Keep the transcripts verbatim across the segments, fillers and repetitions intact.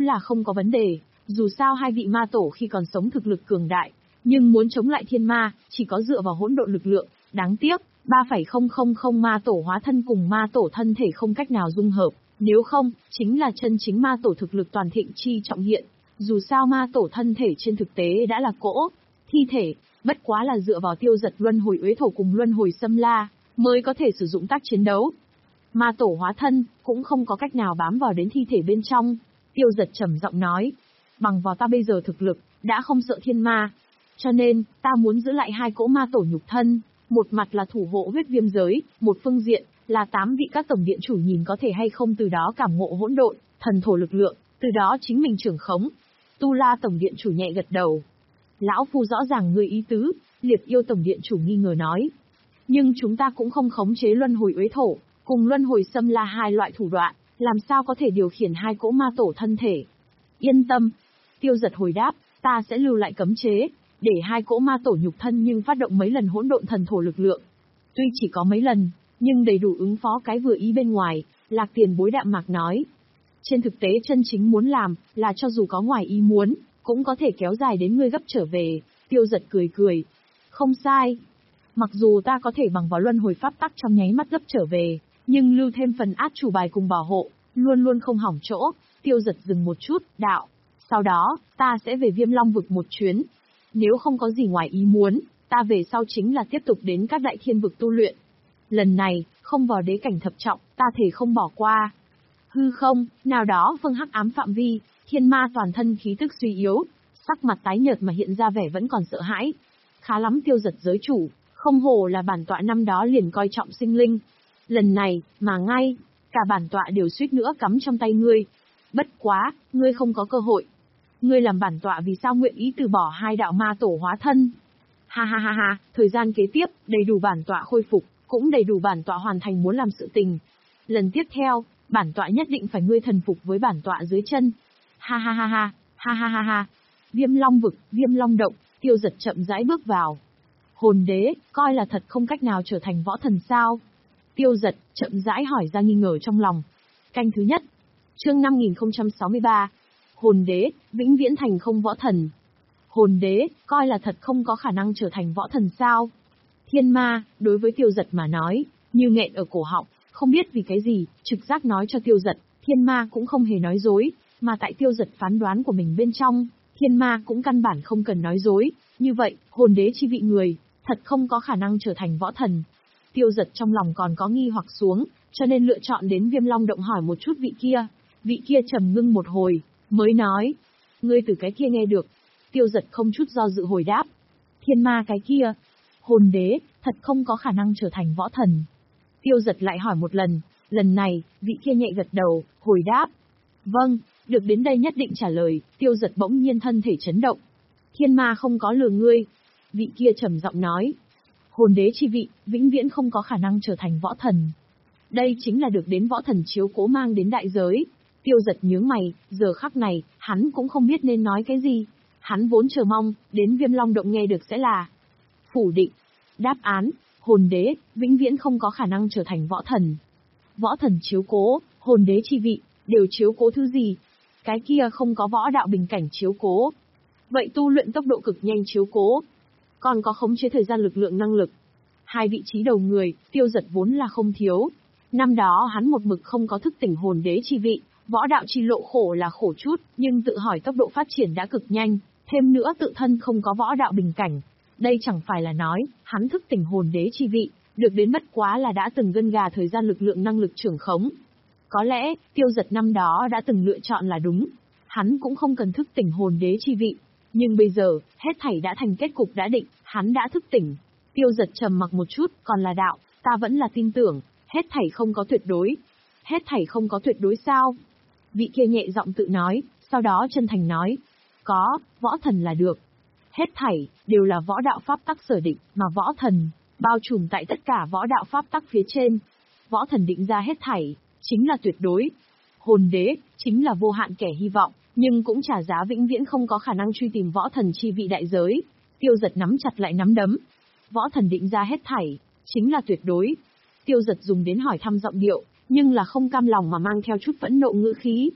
là không có vấn đề, dù sao hai vị ma tổ khi còn sống thực lực cường đại, nhưng muốn chống lại thiên ma, chỉ có dựa vào hỗn độn lực lượng, đáng tiếc, ba phẩy không không không ma tổ hóa thân cùng ma tổ thân thể không cách nào dung hợp, nếu không, chính là chân chính ma tổ thực lực toàn thịnh chi trọng hiện, dù sao ma tổ thân thể trên thực tế đã là cỗ, thi thể, bất quá là dựa vào tiêu giật luân hồi uế thổ cùng luân hồi xâm la, mới có thể sử dụng tác chiến đấu. Ma tổ hóa thân, cũng không có cách nào bám vào đến thi thể bên trong, tiêu giật trầm giọng nói, bằng vào ta bây giờ thực lực, đã không sợ thiên ma, cho nên, ta muốn giữ lại hai cỗ ma tổ nhục thân, một mặt là thủ hộ huyết viêm giới, một phương diện, là tám vị các tổng điện chủ nhìn có thể hay không từ đó cảm ngộ hỗn độn, thần thổ lực lượng, từ đó chính mình trưởng khống. Tu La tổng điện chủ nhẹ gật đầu. Lão phu rõ ràng ngươi ý tứ, Liệt Yêu tổng điện chủ nghi ngờ nói. Nhưng chúng ta cũng không khống chế luân hồi uế thổ, cùng luân hồi xâm la hai loại thủ đoạn, làm sao có thể điều khiển hai cỗ ma tổ thân thể. Yên tâm. Tiêu giật hồi đáp, ta sẽ lưu lại cấm chế, để hai cỗ ma tổ nhục thân nhưng phát động mấy lần hỗn độn thần thổ lực lượng. Tuy chỉ có mấy lần, nhưng đầy đủ ứng phó cái vừa ý bên ngoài, Lạc Tiền Bối đạm mạc nói. Trên thực tế chân chính muốn làm, là cho dù có ngoài ý muốn, cũng có thể kéo dài đến ngươi gấp trở về, tiêu giật cười cười. Không sai. Mặc dù ta có thể bằng vào luân hồi pháp tắc trong nháy mắt gấp trở về, nhưng lưu thêm phần át chủ bài cùng bảo hộ, luôn luôn không hỏng chỗ, tiêu giật dừng một chút, đạo. Sau đó, ta sẽ về Viêm Long vực một chuyến. Nếu không có gì ngoài ý muốn, ta về sau chính là tiếp tục đến các đại thiên vực tu luyện. Lần này, không vào đế cảnh thập trọng, ta thể không bỏ qua. Hư không, nào đó phương hắc ám phạm vi, thiên ma toàn thân khí tức suy yếu, sắc mặt tái nhợt mà hiện ra vẻ vẫn còn sợ hãi. Khá lắm tiêu giật giới chủ, không hồ là bản tọa năm đó liền coi trọng sinh linh. Lần này, mà ngay, cả bản tọa đều suýt nữa cắm trong tay ngươi. Bất quá, ngươi không có cơ hội. Ngươi làm bản tọa vì sao nguyện ý từ bỏ hai đạo ma tổ hóa thân? Ha ha ha ha, thời gian kế tiếp, đầy đủ bản tọa khôi phục, cũng đầy đủ bản tọa hoàn thành muốn làm sự tình. Lần tiếp theo, bản tọa nhất định phải ngươi thần phục với bản tọa dưới chân. Ha ha ha ha, ha ha ha ha. Viêm Long vực, Viêm Long động, tiêu giật chậm rãi bước vào. Hồn đế, coi là thật không cách nào trở thành võ thần sao? Tiêu giật, chậm rãi hỏi ra nghi ngờ trong lòng. Canh thứ nhất. Chương năm nghìn không trăm sáu mươi ba. Hồn đế, vĩnh viễn thành không võ thần. Hồn đế, coi là thật không có khả năng trở thành võ thần sao? Thiên ma, đối với tiêu giật mà nói, như nghẹn ở cổ họng, không biết vì cái gì, trực giác nói cho tiêu giật, thiên ma cũng không hề nói dối, mà tại tiêu giật phán đoán của mình bên trong, thiên ma cũng căn bản không cần nói dối, như vậy, hồn đế chi vị người, thật không có khả năng trở thành võ thần. Tiêu giật trong lòng còn có nghi hoặc xuống, cho nên lựa chọn đến Viêm Long động hỏi một chút vị kia, vị kia trầm ngưng một hồi, mới nói, ngươi từ cái kia nghe được. Tiêu giật không chút do dự hồi đáp, thiên ma cái kia, hồn đế, thật không có khả năng trở thành võ thần. Tiêu giật lại hỏi một lần, lần này, vị kia nhẹ gật đầu, hồi đáp. Vâng, được đến đây nhất định trả lời, tiêu giật bỗng nhiên thân thể chấn động. Thiên ma không có lừa ngươi. Vị kia trầm giọng nói. Hồn đế chi vị, vĩnh viễn không có khả năng trở thành võ thần. Đây chính là được đến võ thần chiếu cố mang đến đại giới. Tiêu giật nhướng mày, giờ khắc này, hắn cũng không biết nên nói cái gì. Hắn vốn chờ mong, đến Viêm Long động nghe được sẽ là phủ định. Đáp án, hồn đế, vĩnh viễn không có khả năng trở thành võ thần. Võ thần chiếu cố, hồn đế chi vị, đều chiếu cố thứ gì? Cái kia không có võ đạo bình cảnh chiếu cố. Vậy tu luyện tốc độ cực nhanh chiếu cố. Còn có khống chế thời gian lực lượng năng lực. Hai vị trí đầu người, tiêu giật vốn là không thiếu. Năm đó hắn một mực không có thức tỉnh hồn đế chi vị, võ đạo chi lộ khổ là khổ chút, nhưng tự hỏi tốc độ phát triển đã cực nhanh, thêm nữa tự thân không có võ đạo bình cảnh. Đây chẳng phải là nói, hắn thức tỉnh hồn đế chi vị, được đến bất quá là đã từng gân gà thời gian lực lượng năng lực trưởng khống. Có lẽ, tiêu giật năm đó đã từng lựa chọn là đúng. Hắn cũng không cần thức tỉnh hồn đế chi vị. Nhưng bây giờ, hết thảy đã thành kết cục đã định, hắn đã thức tỉnh. Tiêu giật trầm mặc một chút, còn là đạo, ta vẫn là tin tưởng, hết thảy không có tuyệt đối. Hết thảy không có tuyệt đối sao? Vị kia nhẹ giọng tự nói, sau đó chân thành nói. Có, võ thần là được. Hết thảy, đều là võ đạo pháp tắc sở định, mà võ thần, bao trùm tại tất cả võ đạo pháp tắc phía trên. Võ thần định ra hết thảy, chính là tuyệt đối. Hồn đế, chính là vô hạn kẻ hy vọng, nhưng cũng trả giá vĩnh viễn không có khả năng truy tìm võ thần chi vị đại giới. Tiêu giật nắm chặt lại nắm đấm. Võ thần định ra hết thảy, chính là tuyệt đối. Tiêu giật dùng đến hỏi thăm giọng điệu, nhưng là không cam lòng mà mang theo chút phẫn nộ ngữ khí.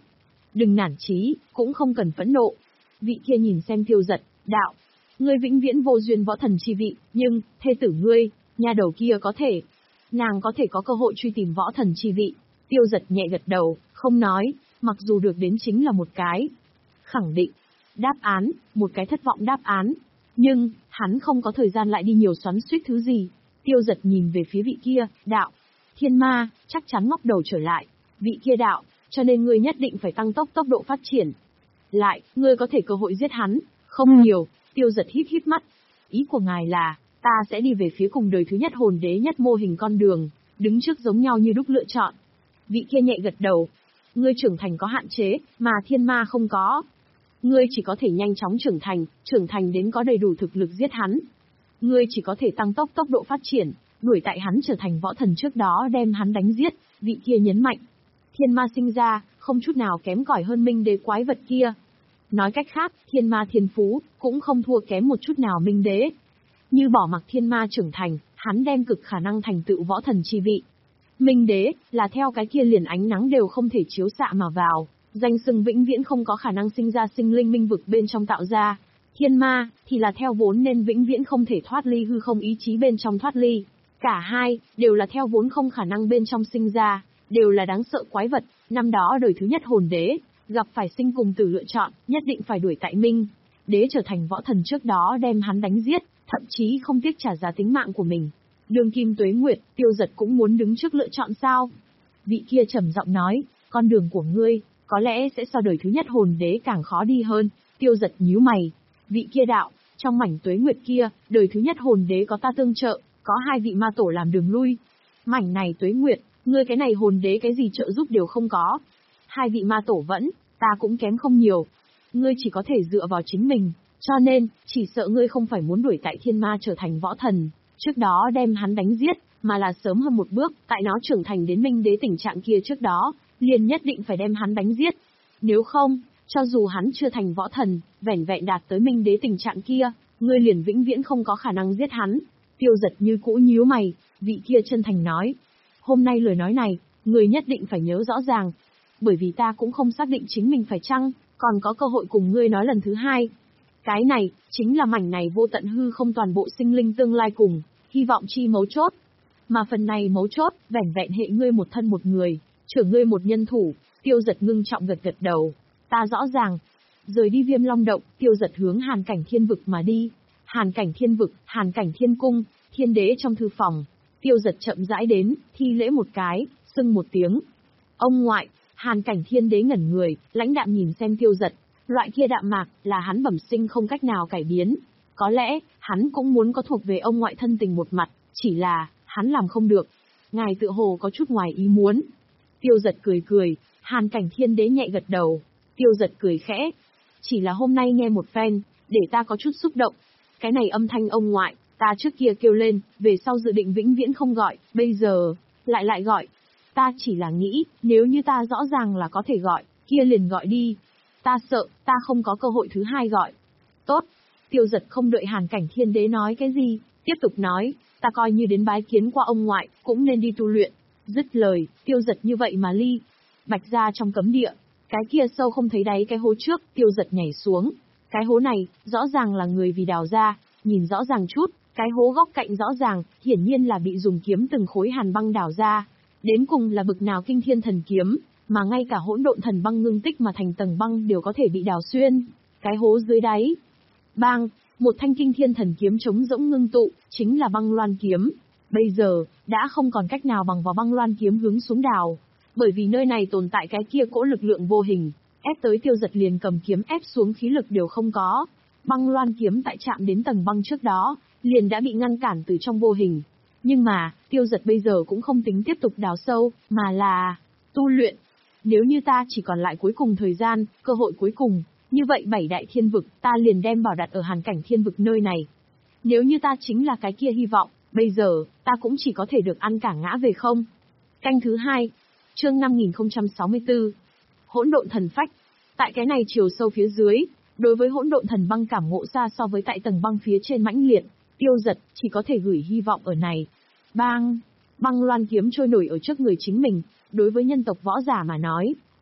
Đừng nản chí, cũng không cần phẫn nộ. Vị kia nhìn xem Tiêu Giật, đạo. Ngươi vĩnh viễn vô duyên võ thần chi vị, nhưng, thê tử ngươi, nha đầu kia có thể. Nàng có thể có cơ hội truy tìm võ thần chi vị. Tiêu Giật nhẹ gật đầu, không nói, mặc dù được đến chính là một cái khẳng định. Đáp án, một cái thất vọng đáp án. Nhưng, hắn không có thời gian lại đi nhiều xoắn xuýt thứ gì. Tiêu Giật nhìn về phía vị kia, đạo. Thiên ma, chắc chắn ngóc đầu trở lại. Vị kia đạo, cho nên ngươi nhất định phải tăng tốc tốc độ phát triển. Lại, ngươi có thể cơ hội giết hắn, không nhiều. Tiêu Giật híp híp mắt. Ý của ngài là, ta sẽ đi về phía cùng đời thứ nhất hồn đế nhất mô hình con đường, đứng trước giống nhau như đúc lựa chọn. Vị kia nhẹ gật đầu. Ngươi trưởng thành có hạn chế, mà thiên ma không có. Ngươi chỉ có thể nhanh chóng trưởng thành, trưởng thành đến có đầy đủ thực lực giết hắn. Ngươi chỉ có thể tăng tốc tốc độ phát triển, đuổi tại hắn trở thành võ thần trước đó đem hắn đánh giết, vị kia nhấn mạnh. Thiên ma sinh ra, không chút nào kém cỏi hơn minh đế quái vật kia. Nói cách khác, thiên ma thiên phú, cũng không thua kém một chút nào minh đế. Như bỏ mặc thiên ma trưởng thành, hắn đem cực khả năng thành tựu võ thần chi vị. Minh đế, là theo cái kia liền ánh nắng đều không thể chiếu xạ mà vào, danh xưng vĩnh viễn không có khả năng sinh ra sinh linh minh vực bên trong tạo ra. Thiên ma, thì là theo vốn nên vĩnh viễn không thể thoát ly hư không ý chí bên trong thoát ly. Cả hai, đều là theo vốn không khả năng bên trong sinh ra, đều là đáng sợ quái vật. Năm đó đời thứ nhất hồn đế, gặp phải sinh cùng tử lựa chọn, nhất định phải đuổi tại Minh đế trở thành võ thần trước đó đem hắn đánh giết, thậm chí không tiếc trả giá tính mạng của mình. Đường kim tuế nguyệt, Tiêu Giật cũng muốn đứng trước lựa chọn sao? Vị kia trầm giọng nói, con đường của ngươi, có lẽ sẽ so đời thứ nhất hồn đế càng khó đi hơn. Tiêu Giật nhíu mày. Vị kia đạo, trong mảnh tuế nguyệt kia, đời thứ nhất hồn đế có ta tương trợ, có hai vị ma tổ làm đường lui. Mảnh này tuế nguyệt, ngươi cái này hồn đế cái gì trợ giúp đều không có. Hai vị ma tổ vẫn, ta cũng kém không nhiều. Ngươi chỉ có thể dựa vào chính mình, cho nên, chỉ sợ ngươi không phải muốn đuổi tại thiên ma trở thành võ thần, trước đó đem hắn đánh giết, mà là sớm hơn một bước, tại nó trưởng thành đến minh đế tình trạng kia trước đó, liền nhất định phải đem hắn đánh giết. Nếu không, cho dù hắn chưa thành võ thần, vẻn vẹn đạt tới minh đế tình trạng kia, ngươi liền vĩnh viễn không có khả năng giết hắn. Tiêu Giật như cũ nhíu mày, vị kia chân thành nói. Hôm nay lời nói này, ngươi nhất định phải nhớ rõ ràng. Bởi vì ta cũng không xác định chính mình phải chăng, còn có cơ hội cùng ngươi nói lần thứ hai. Cái này, chính là mảnh này vô tận hư không toàn bộ sinh linh tương lai cùng, hy vọng chi mấu chốt. Mà phần này mấu chốt, vẻn vẹn hệ ngươi một thân một người, trưởng ngươi một nhân thủ. Tiêu Giật ngưng trọng gật gật đầu. Ta rõ ràng. Rời đi Viêm Long Động, Tiêu Giật hướng Hàn Cảnh Thiên Vực mà đi. Hàn Cảnh Thiên Vực, Hàn Cảnh Thiên Cung, Thiên Đế trong thư phòng. Tiêu Giật chậm rãi đến, thi lễ một cái, xưng một tiếng. Ông ngoại. Hàn Cảnh Thiên Đế ngẩn người, lãnh đạm nhìn xem Tiêu Giật. Loại kia đạm mạc, là hắn bẩm sinh không cách nào cải biến. Có lẽ, hắn cũng muốn có thuộc về ông ngoại thân tình một mặt, chỉ là, hắn làm không được. Ngài tựa hồ có chút ngoài ý muốn. Tiêu Giật cười cười, Hàn Cảnh Thiên Đế nhẹ gật đầu. Tiêu Giật cười khẽ. Chỉ là hôm nay nghe một phen, để ta có chút xúc động. Cái này âm thanh ông ngoại, ta trước kia kêu lên, về sau dự định vĩnh viễn không gọi, bây giờ, lại lại gọi. Ta chỉ là nghĩ, nếu như ta rõ ràng là có thể gọi, kia liền gọi đi. Ta sợ, ta không có cơ hội thứ hai gọi. Tốt. Tiêu Giật không đợi Hàn Cảnh Thiên Đế nói cái gì, tiếp tục nói, ta coi như đến bái kiến qua ông ngoại, cũng nên đi tu luyện. Dứt lời, Tiêu Giật như vậy mà ly. Bạch ra trong cấm địa, cái kia sâu không thấy đáy cái hố trước, Tiêu Giật nhảy xuống. Cái hố này, rõ ràng là người vì đào ra, nhìn rõ ràng chút, cái hố góc cạnh rõ ràng, hiển nhiên là bị dùng kiếm từng khối hàn băng đào ra. Đến cùng là bực nào kinh thiên thần kiếm, mà ngay cả hỗn độn thần băng ngưng tích mà thành tầng băng đều có thể bị đào xuyên. Cái hố dưới đáy. Bang, một thanh kinh thiên thần kiếm trống rỗng ngưng tụ, chính là băng loan kiếm. Bây giờ, đã không còn cách nào bằng vào băng loan kiếm hướng xuống đào. Bởi vì nơi này tồn tại cái kia cỗ lực lượng vô hình, ép tới Tiêu Giật liền cầm kiếm ép xuống khí lực đều không có. Băng loan kiếm tại chạm đến tầng băng trước đó, liền đã bị ngăn cản từ trong vô hình. Nhưng mà, Tiêu Giật bây giờ cũng không tính tiếp tục đào sâu, mà là tu luyện. Nếu như ta chỉ còn lại cuối cùng thời gian, cơ hội cuối cùng, như vậy bảy đại thiên vực, ta liền đem bảo đặt ở Hàn Cảnh Thiên Vực nơi này. Nếu như ta chính là cái kia hy vọng, bây giờ, ta cũng chỉ có thể được ăn cả ngã về không. Canh thứ hai, chương năm nghìn không trăm sáu mươi tư. Hỗn độn thần phách. Tại cái này chiều sâu phía dưới, đối với hỗn độn thần băng cảm ngộ xa so với tại tầng băng phía trên mãnh liệt, Tiêu Giật chỉ có thể gửi hy vọng ở này. Bang! Băng loan kiếm trôi nổi ở trước người chính mình, đối với nhân tộc võ giả mà nói,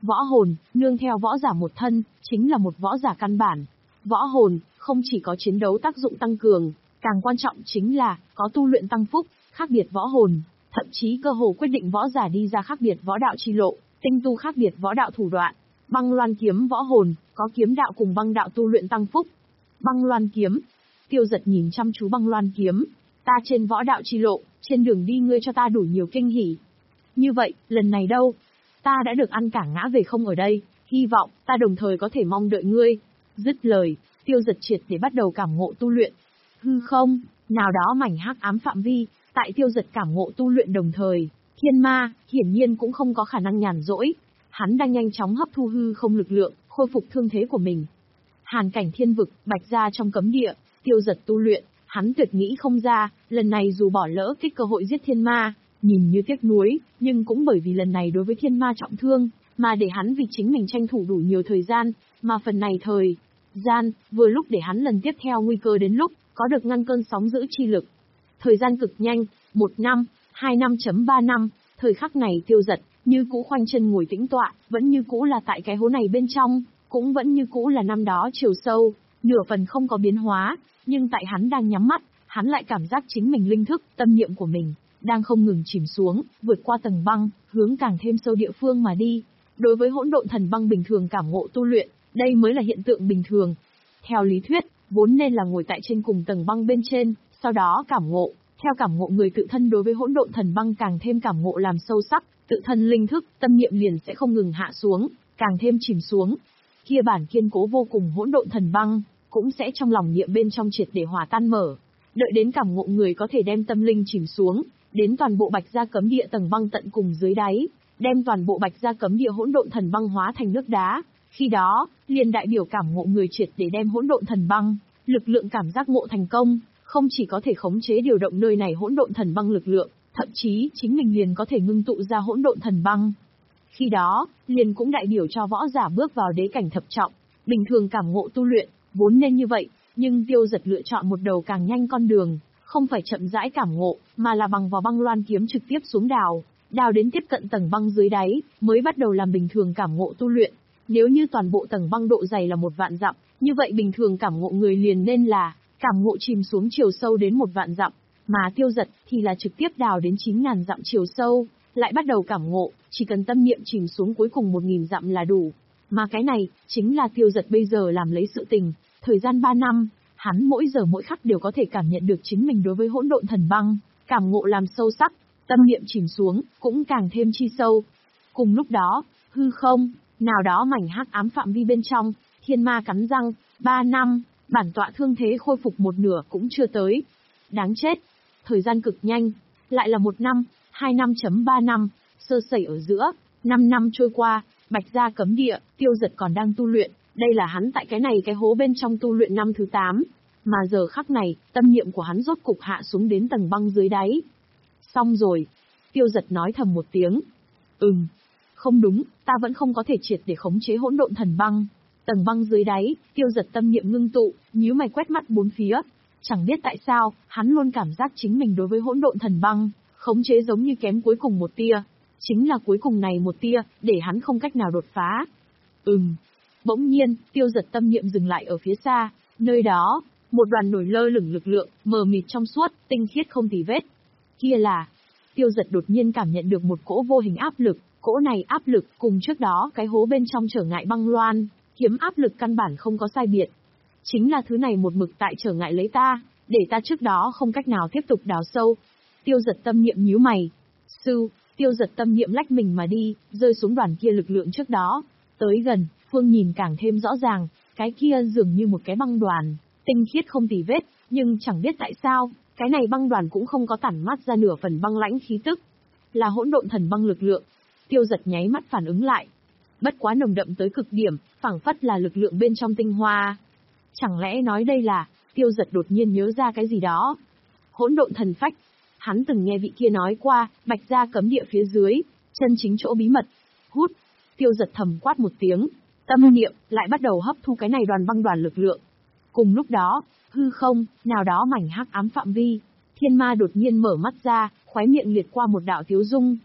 Võ hồn, nương theo võ giả một thân, chính là một võ giả căn bản. Võ hồn, không chỉ có chiến đấu tác dụng tăng cường, càng quan trọng chính là, có tu luyện tăng phúc, khác biệt võ hồn, thậm chí cơ hồ quyết định võ giả đi ra khác biệt võ đạo chi lộ, tinh tu khác biệt võ đạo thủ đoạn. Băng loan kiếm võ hồn, có kiếm đạo cùng băng đạo tu luyện tăng phúc. Băng loan kiếm. Tiêu Dật nhìn chăm chú băng loan kiếm. Ta trên võ đạo chi lộ, trên đường đi ngươi cho ta đủ nhiều kinh hỉ. Như vậy, lần này đâu? Ta đã được ăn cả ngã về không ở đây, hy vọng, ta đồng thời có thể mong đợi ngươi. Dứt lời, Tiêu Dật triệt để bắt đầu cảm ngộ tu luyện. Hư không, nào đó mảnh hắc ám phạm vi, tại Tiêu Dật cảm ngộ tu luyện đồng thời, thiên ma, hiển nhiên cũng không có khả năng nhàn rỗi. Hắn đang nhanh chóng hấp thu hư không lực lượng, khôi phục thương thế của mình. Hàn cảnh thiên vực, bạch ra trong cấm địa, Tiêu Dật tu luyện, hắn tuyệt nghĩ không ra, lần này dù bỏ lỡ cái cơ hội giết thiên ma, nhìn như tiếc nuối, nhưng cũng bởi vì lần này đối với thiên ma trọng thương, mà để hắn vì chính mình tranh thủ đủ nhiều thời gian, mà phần này thời gian, vừa lúc để hắn lần tiếp theo nguy cơ đến lúc, có được ngăn cơn sóng dữ chi lực. Thời gian cực nhanh, một năm, hai năm chấm ba năm, thời khắc này Tiêu Dật, như cũ khoanh chân ngồi tĩnh tọa, vẫn như cũ là tại cái hố này bên trong, cũng vẫn như cũ là năm đó chiều sâu, nửa phần không có biến hóa, nhưng tại hắn đang nhắm mắt, hắn lại cảm giác chính mình linh thức, tâm niệm của mình, đang không ngừng chìm xuống, vượt qua tầng băng, hướng càng thêm sâu địa phương mà đi. Đối với hỗn độn thần băng bình thường cảm ngộ tu luyện, đây mới là hiện tượng bình thường. Theo lý thuyết, vốn nên là ngồi tại trên cùng tầng băng bên trên, sau đó cảm ngộ, theo cảm ngộ người tự thân đối với hỗn độn thần băng càng thêm cảm ngộ làm sâu sắc, tự thân linh thức, tâm niệm liền sẽ không ngừng hạ xuống, càng thêm chìm xuống. Kia bản kiên cố vô cùng hỗn độn thần băng, cũng sẽ trong lòng niệm bên trong triệt để hòa tan mở. Đợi đến cảm ngộ người có thể đem tâm linh chìm xuống, đến toàn bộ bạch gia cấm địa tầng băng tận cùng dưới đáy, đem toàn bộ bạch gia cấm địa hỗn độn thần băng hóa thành nước đá. Khi đó, liền đại biểu cảm ngộ người triệt để đem hỗn độn thần băng, lực lượng cảm giác ngộ thành công, không chỉ có thể khống chế điều động nơi này hỗn độn thần băng lực lượng, thậm chí chính mình liền có thể ngưng tụ ra hỗn độn thần băng. Khi đó, liền cũng đại biểu cho võ giả bước vào đế cảnh thập trọng, bình thường cảm ngộ tu luyện, vốn nên như vậy, nhưng Tiêu Dật lựa chọn một đầu càng nhanh con đường, không phải chậm rãi cảm ngộ, mà là bằng vào băng loan kiếm trực tiếp xuống đào, đào đến tiếp cận tầng băng dưới đáy, mới bắt đầu làm bình thường cảm ngộ tu luyện. Nếu như toàn bộ tầng băng độ dày là một vạn dặm, như vậy bình thường cảm ngộ người liền nên là cảm ngộ chìm xuống chiều sâu đến một vạn dặm, mà Tiêu Dật thì là trực tiếp đào đến chín ngàn dặm chiều sâu, lại bắt đầu cảm ngộ, chỉ cần tâm niệm chìm xuống cuối cùng một nghìn dặm là đủ. Mà cái này, chính là Tiêu Dật bây giờ làm lấy sự tình, thời gian ba năm, hắn mỗi giờ mỗi khắc đều có thể cảm nhận được chính mình đối với hỗn độn thần băng, cảm ngộ làm sâu sắc, tâm niệm chìm xuống, cũng càng thêm chi sâu. Cùng lúc đó, hư không, nào đó mảnh hắc ám phạm vi bên trong, thiên ma cắn răng, ba năm, bản tọa thương thế khôi phục một nửa cũng chưa tới. Đáng chết, thời gian cực nhanh, lại là một năm, hai năm chấm ba năm, sơ sẩy ở giữa, năm năm trôi qua, bạch gia cấm địa, Tiêu Dật còn đang tu luyện, đây là hắn tại cái này cái hố bên trong tu luyện năm thứ tám, mà giờ khắc này, tâm niệm của hắn rốt cục hạ xuống đến tầng băng dưới đáy. Xong rồi, Tiêu Dật nói thầm một tiếng. Ừm, không đúng, ta vẫn không có thể triệt để khống chế hỗn độn thần băng. Tầng băng dưới đáy, Tiêu Dật tâm niệm ngưng tụ, nhíu mày quét mắt bốn phía. Chẳng biết tại sao, hắn luôn cảm giác chính mình đối với hỗn độn thần băng, khống chế giống như kém cuối cùng một tia. Chính là cuối cùng này một tia, để hắn không cách nào đột phá. Ừm. Bỗng nhiên, Tiêu Dật tâm niệm dừng lại ở phía xa, nơi đó, một đoàn nổi lơ lửng lực lượng, mờ mịt trong suốt, tinh khiết không tì vết. Kia là, Tiêu Dật đột nhiên cảm nhận được một cỗ vô hình áp lực, cỗ này áp lực cùng trước đó cái hố bên trong trở ngại băng loan, kiếm áp lực căn bản không có sai biệt. Chính là thứ này một mực tại trở ngại lấy ta, để ta trước đó không cách nào tiếp tục đào sâu. Tiêu Dật tâm niệm nhíu mày. Sư, Tiêu Dật tâm niệm lách mình mà đi, rơi xuống đoàn kia lực lượng trước đó. Tới gần, Phương nhìn càng thêm rõ ràng, cái kia dường như một cái băng đoàn, tinh khiết không tì vết, nhưng chẳng biết tại sao, cái này băng đoàn cũng không có tản mát ra nửa phần băng lãnh khí tức. Là hỗn độn thần băng lực lượng. Tiêu Dật nháy mắt phản ứng lại. Bất quá nồng đậm tới cực điểm, phảng phất là lực lượng bên trong tinh hoa. Chẳng lẽ nói đây là, Tiêu Dật đột nhiên nhớ ra cái gì đó. Hỗn độn thần phách. Hắn từng nghe vị kia nói qua, bạch gia cấm địa phía dưới, chân chính chỗ bí mật. Hút. Tiêu Dật thầm quát một tiếng. Tâm niệm lại bắt đầu hấp thu cái này đoàn băng đoàn lực lượng. Cùng lúc đó, hư không, nào đó mảnh hắc ám phạm vi, thiên ma đột nhiên mở mắt ra, khóe miệng liệt qua một đạo tiếu dung.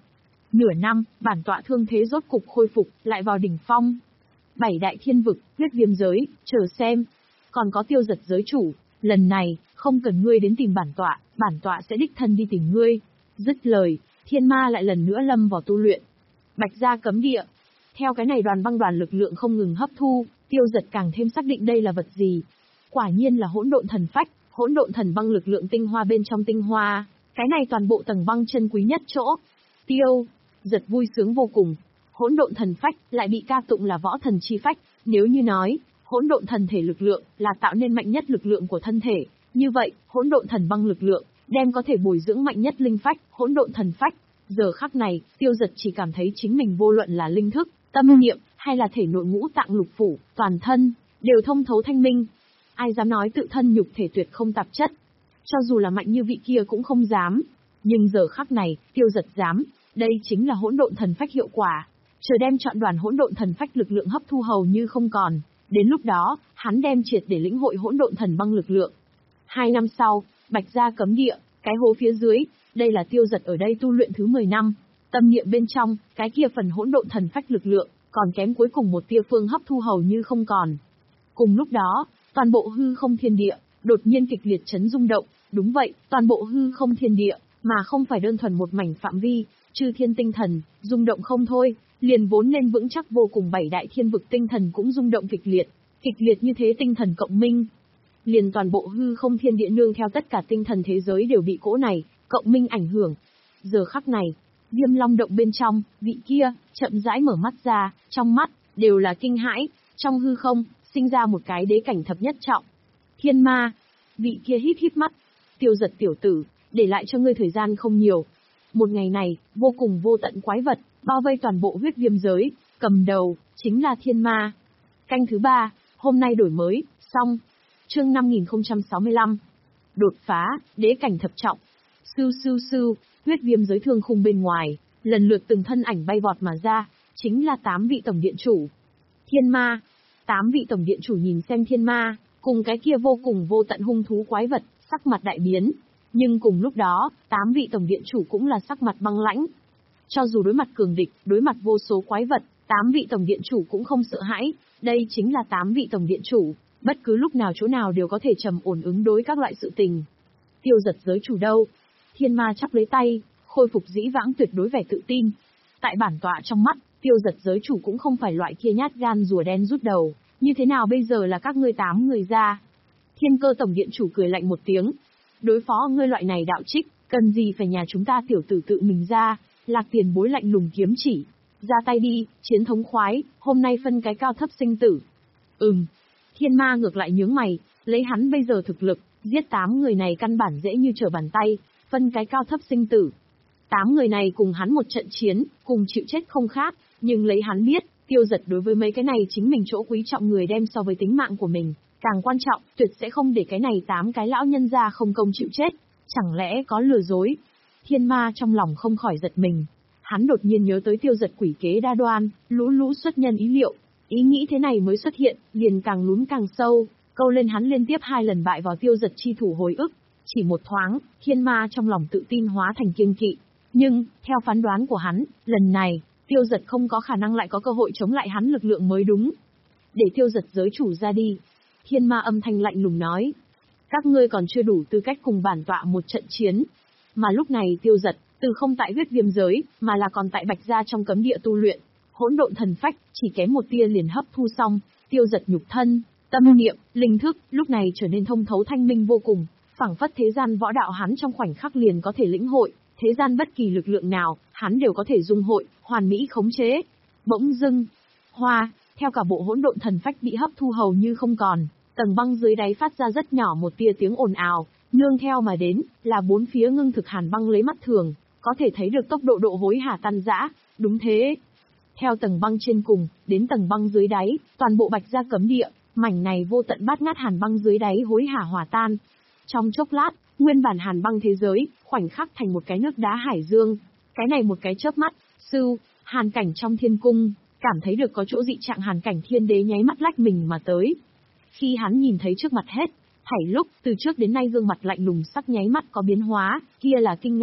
Nửa năm, bản tọa thương thế rốt cục khôi phục, lại vào đỉnh phong. Bảy đại thiên vực, huyết viêm giới, chờ xem. Còn có Tiêu Giật giới chủ, lần này, không cần ngươi đến tìm bản tọa, bản tọa sẽ đích thân đi tìm ngươi. Dứt lời, thiên ma lại lần nữa lâm vào tu luyện. Bạch gia cấm địa. Theo cái này đoàn băng đoàn lực lượng không ngừng hấp thu, Tiêu Giật càng thêm xác định đây là vật gì. Quả nhiên là hỗn độn thần phách, hỗn độn thần băng lực lượng tinh hoa bên trong tinh hoa. Cái này toàn bộ tầng băng chân quý nhất chỗ. Tiêu Giật vui sướng vô cùng. Hỗn độn thần phách lại bị ca tụng là võ thần chi phách, nếu như nói, hỗn độn thần thể lực lượng là tạo nên mạnh nhất lực lượng của thân thể, như vậy, hỗn độn thần băng lực lượng đem có thể bồi dưỡng mạnh nhất linh phách, hỗn độn thần phách. Giờ khắc này, Tiêu Giật chỉ cảm thấy chính mình vô luận là linh thức, tâm niệm hay là thể nội ngũ tạng lục phủ, toàn thân đều thông thấu thanh minh. Ai dám nói tự thân nhục thể tuyệt không tạp chất? Cho dù là mạnh như vị kia cũng không dám. Nhưng giờ khắc này, Tiêu Giật dám, đây chính là hỗn độn thần phách hiệu quả. Chờ đem chọn đoàn hỗn độn thần phách lực lượng hấp thu hầu như không còn, đến lúc đó, hắn đem triệt để lĩnh hội hỗn độn thần băng lực lượng. Hai năm sau, Bạch gia cấm địa, cái hố phía dưới, đây là Tiêu Giật ở đây tu luyện thứ mười năm. Tâm niệm bên trong, cái kia phần hỗn độn thần phách lực lượng, còn kém cuối cùng một tia phương hấp thu hầu như không còn. Cùng lúc đó, toàn bộ hư không thiên địa, đột nhiên kịch liệt chấn rung động, đúng vậy, toàn bộ hư không thiên địa, mà không phải đơn thuần một mảnh phạm vi, chư thiên tinh thần, rung động không thôi, liền vốn nên vững chắc vô cùng bảy đại thiên vực tinh thần cũng rung động kịch liệt, kịch liệt như thế tinh thần cộng minh. Liền toàn bộ hư không thiên địa nương theo tất cả tinh thần thế giới đều bị cỗ này, cộng minh ảnh hưởng. Giờ khắc này, Viêm Long động bên trong, vị kia, chậm rãi mở mắt ra, trong mắt, đều là kinh hãi, trong hư không, sinh ra một cái đế cảnh thập nhất trọng. Thiên ma, vị kia híp híp mắt, Tiêu Giật tiểu tử, để lại cho ngươi thời gian không nhiều. Một ngày này, vô cùng vô tận quái vật, bao vây toàn bộ huyết viêm giới, cầm đầu, chính là thiên ma. Canh thứ ba, hôm nay đổi mới, xong. Chương năm nghìn không trăm sáu mươi lăm. Đột phá, đế cảnh thập trọng. Sưu sưu sưu, huyết viêm giới thương khung bên ngoài, lần lượt từng thân ảnh bay vọt mà ra, chính là tám vị tổng điện chủ. Thiên ma. Tám vị tổng điện chủ nhìn xem thiên ma, cùng cái kia vô cùng vô tận hung thú quái vật, sắc mặt đại biến. Nhưng cùng lúc đó, tám vị tổng điện chủ cũng là sắc mặt băng lãnh. Cho dù đối mặt cường địch, đối mặt vô số quái vật, tám vị tổng điện chủ cũng không sợ hãi, đây chính là tám vị tổng điện chủ, bất cứ lúc nào chỗ nào đều có thể trầm ổn ứng đối các loại sự tình. Tiêu Giật giới chủ đâu? Thiên ma chắp lấy tay, khôi phục dĩ vãng tuyệt đối vẻ tự tin. Tại bản tọa trong mắt, Tiêu Giật giới chủ cũng không phải loại kia nhát gan rùa đen rút đầu, như thế nào bây giờ là các ngươi tám người ra? Thiên Cơ tổng điện chủ cười lạnh một tiếng. Đối phó ngươi loại này đạo trích, cần gì phải nhà chúng ta tiểu tử tự mình ra? Lạc Tiền bối lạnh lùng kiếm chỉ. Ra tay đi, chiến thống khoái, hôm nay phân cái cao thấp sinh tử. Ừm. Thiên ma ngược lại nhướng mày, lấy hắn bây giờ thực lực, giết tám người này căn bản dễ như trở bàn tay, phân cái cao thấp sinh tử. Tám người này cùng hắn một trận chiến, cùng chịu chết không khác, nhưng lấy hắn biết, Tiêu Giật đối với mấy cái này chính mình chỗ quý trọng người đem so với tính mạng của mình, càng quan trọng, tuyệt sẽ không để cái này tám cái lão nhân ra không công chịu chết, chẳng lẽ có lừa dối. Thiên ma trong lòng không khỏi giật mình, hắn đột nhiên nhớ tới Tiêu Giật quỷ kế đa đoan, lũ lũ xuất nhân ý liệu, ý nghĩ thế này mới xuất hiện, liền càng lún càng sâu, câu lên hắn liên tiếp hai lần bại vào Tiêu Giật chi thủ hồi ức. Chỉ một thoáng, thiên ma trong lòng tự tin hóa thành kiêng kỵ. Nhưng, theo phán đoán của hắn, lần này, Tiêu Giật không có khả năng lại có cơ hội chống lại hắn lực lượng mới đúng. Để Tiêu Giật giới chủ ra đi. Thiên ma âm thanh lạnh lùng nói. Các ngươi còn chưa đủ tư cách cùng bản tọa một trận chiến. Mà lúc này Tiêu Giật, từ không tại huyết viêm giới, mà là còn tại Bạch gia trong cấm địa tu luyện. Hỗn độn thần phách, chỉ kém một tia liền hấp thu xong, Tiêu Giật nhục thân, tâm niệm, linh thức, lúc này trở nên thông thấu thanh minh vô cùng. Phảng phất thế gian võ đạo hắn trong khoảnh khắc liền có thể lĩnh hội, thế gian bất kỳ lực lượng nào, hắn đều có thể dung hội, hoàn mỹ khống chế. Bỗng dưng, hoa, theo cả bộ hỗn độn thần phách bị hấp thu hầu như không còn, tầng băng dưới đáy phát ra rất nhỏ một tia tiếng ồn ào, nương theo mà đến, là bốn phía ngưng thực hàn băng lấy mắt thường, có thể thấy được tốc độ độ hối hả tan rã, đúng thế. Theo tầng băng trên cùng, đến tầng băng dưới đáy, toàn bộ Bạch gia cấm địa, mảnh này vô tận bát ngát hàn băng dưới đáy hối hả hòa tan. Trong chốc lát, nguyên bản hàn băng thế giới, khoảnh khắc thành một cái nước đá hải dương. Cái này một cái chớp mắt, sưu, hàn cảnh trong thiên cung, cảm thấy được có chỗ dị trạng hàn cảnh thiên đế nháy mắt lách mình mà tới. Khi hắn nhìn thấy trước mặt hết, thảy lúc, từ trước đến nay gương mặt lạnh lùng sắc nháy mắt có biến hóa, kia là kinh ngạc,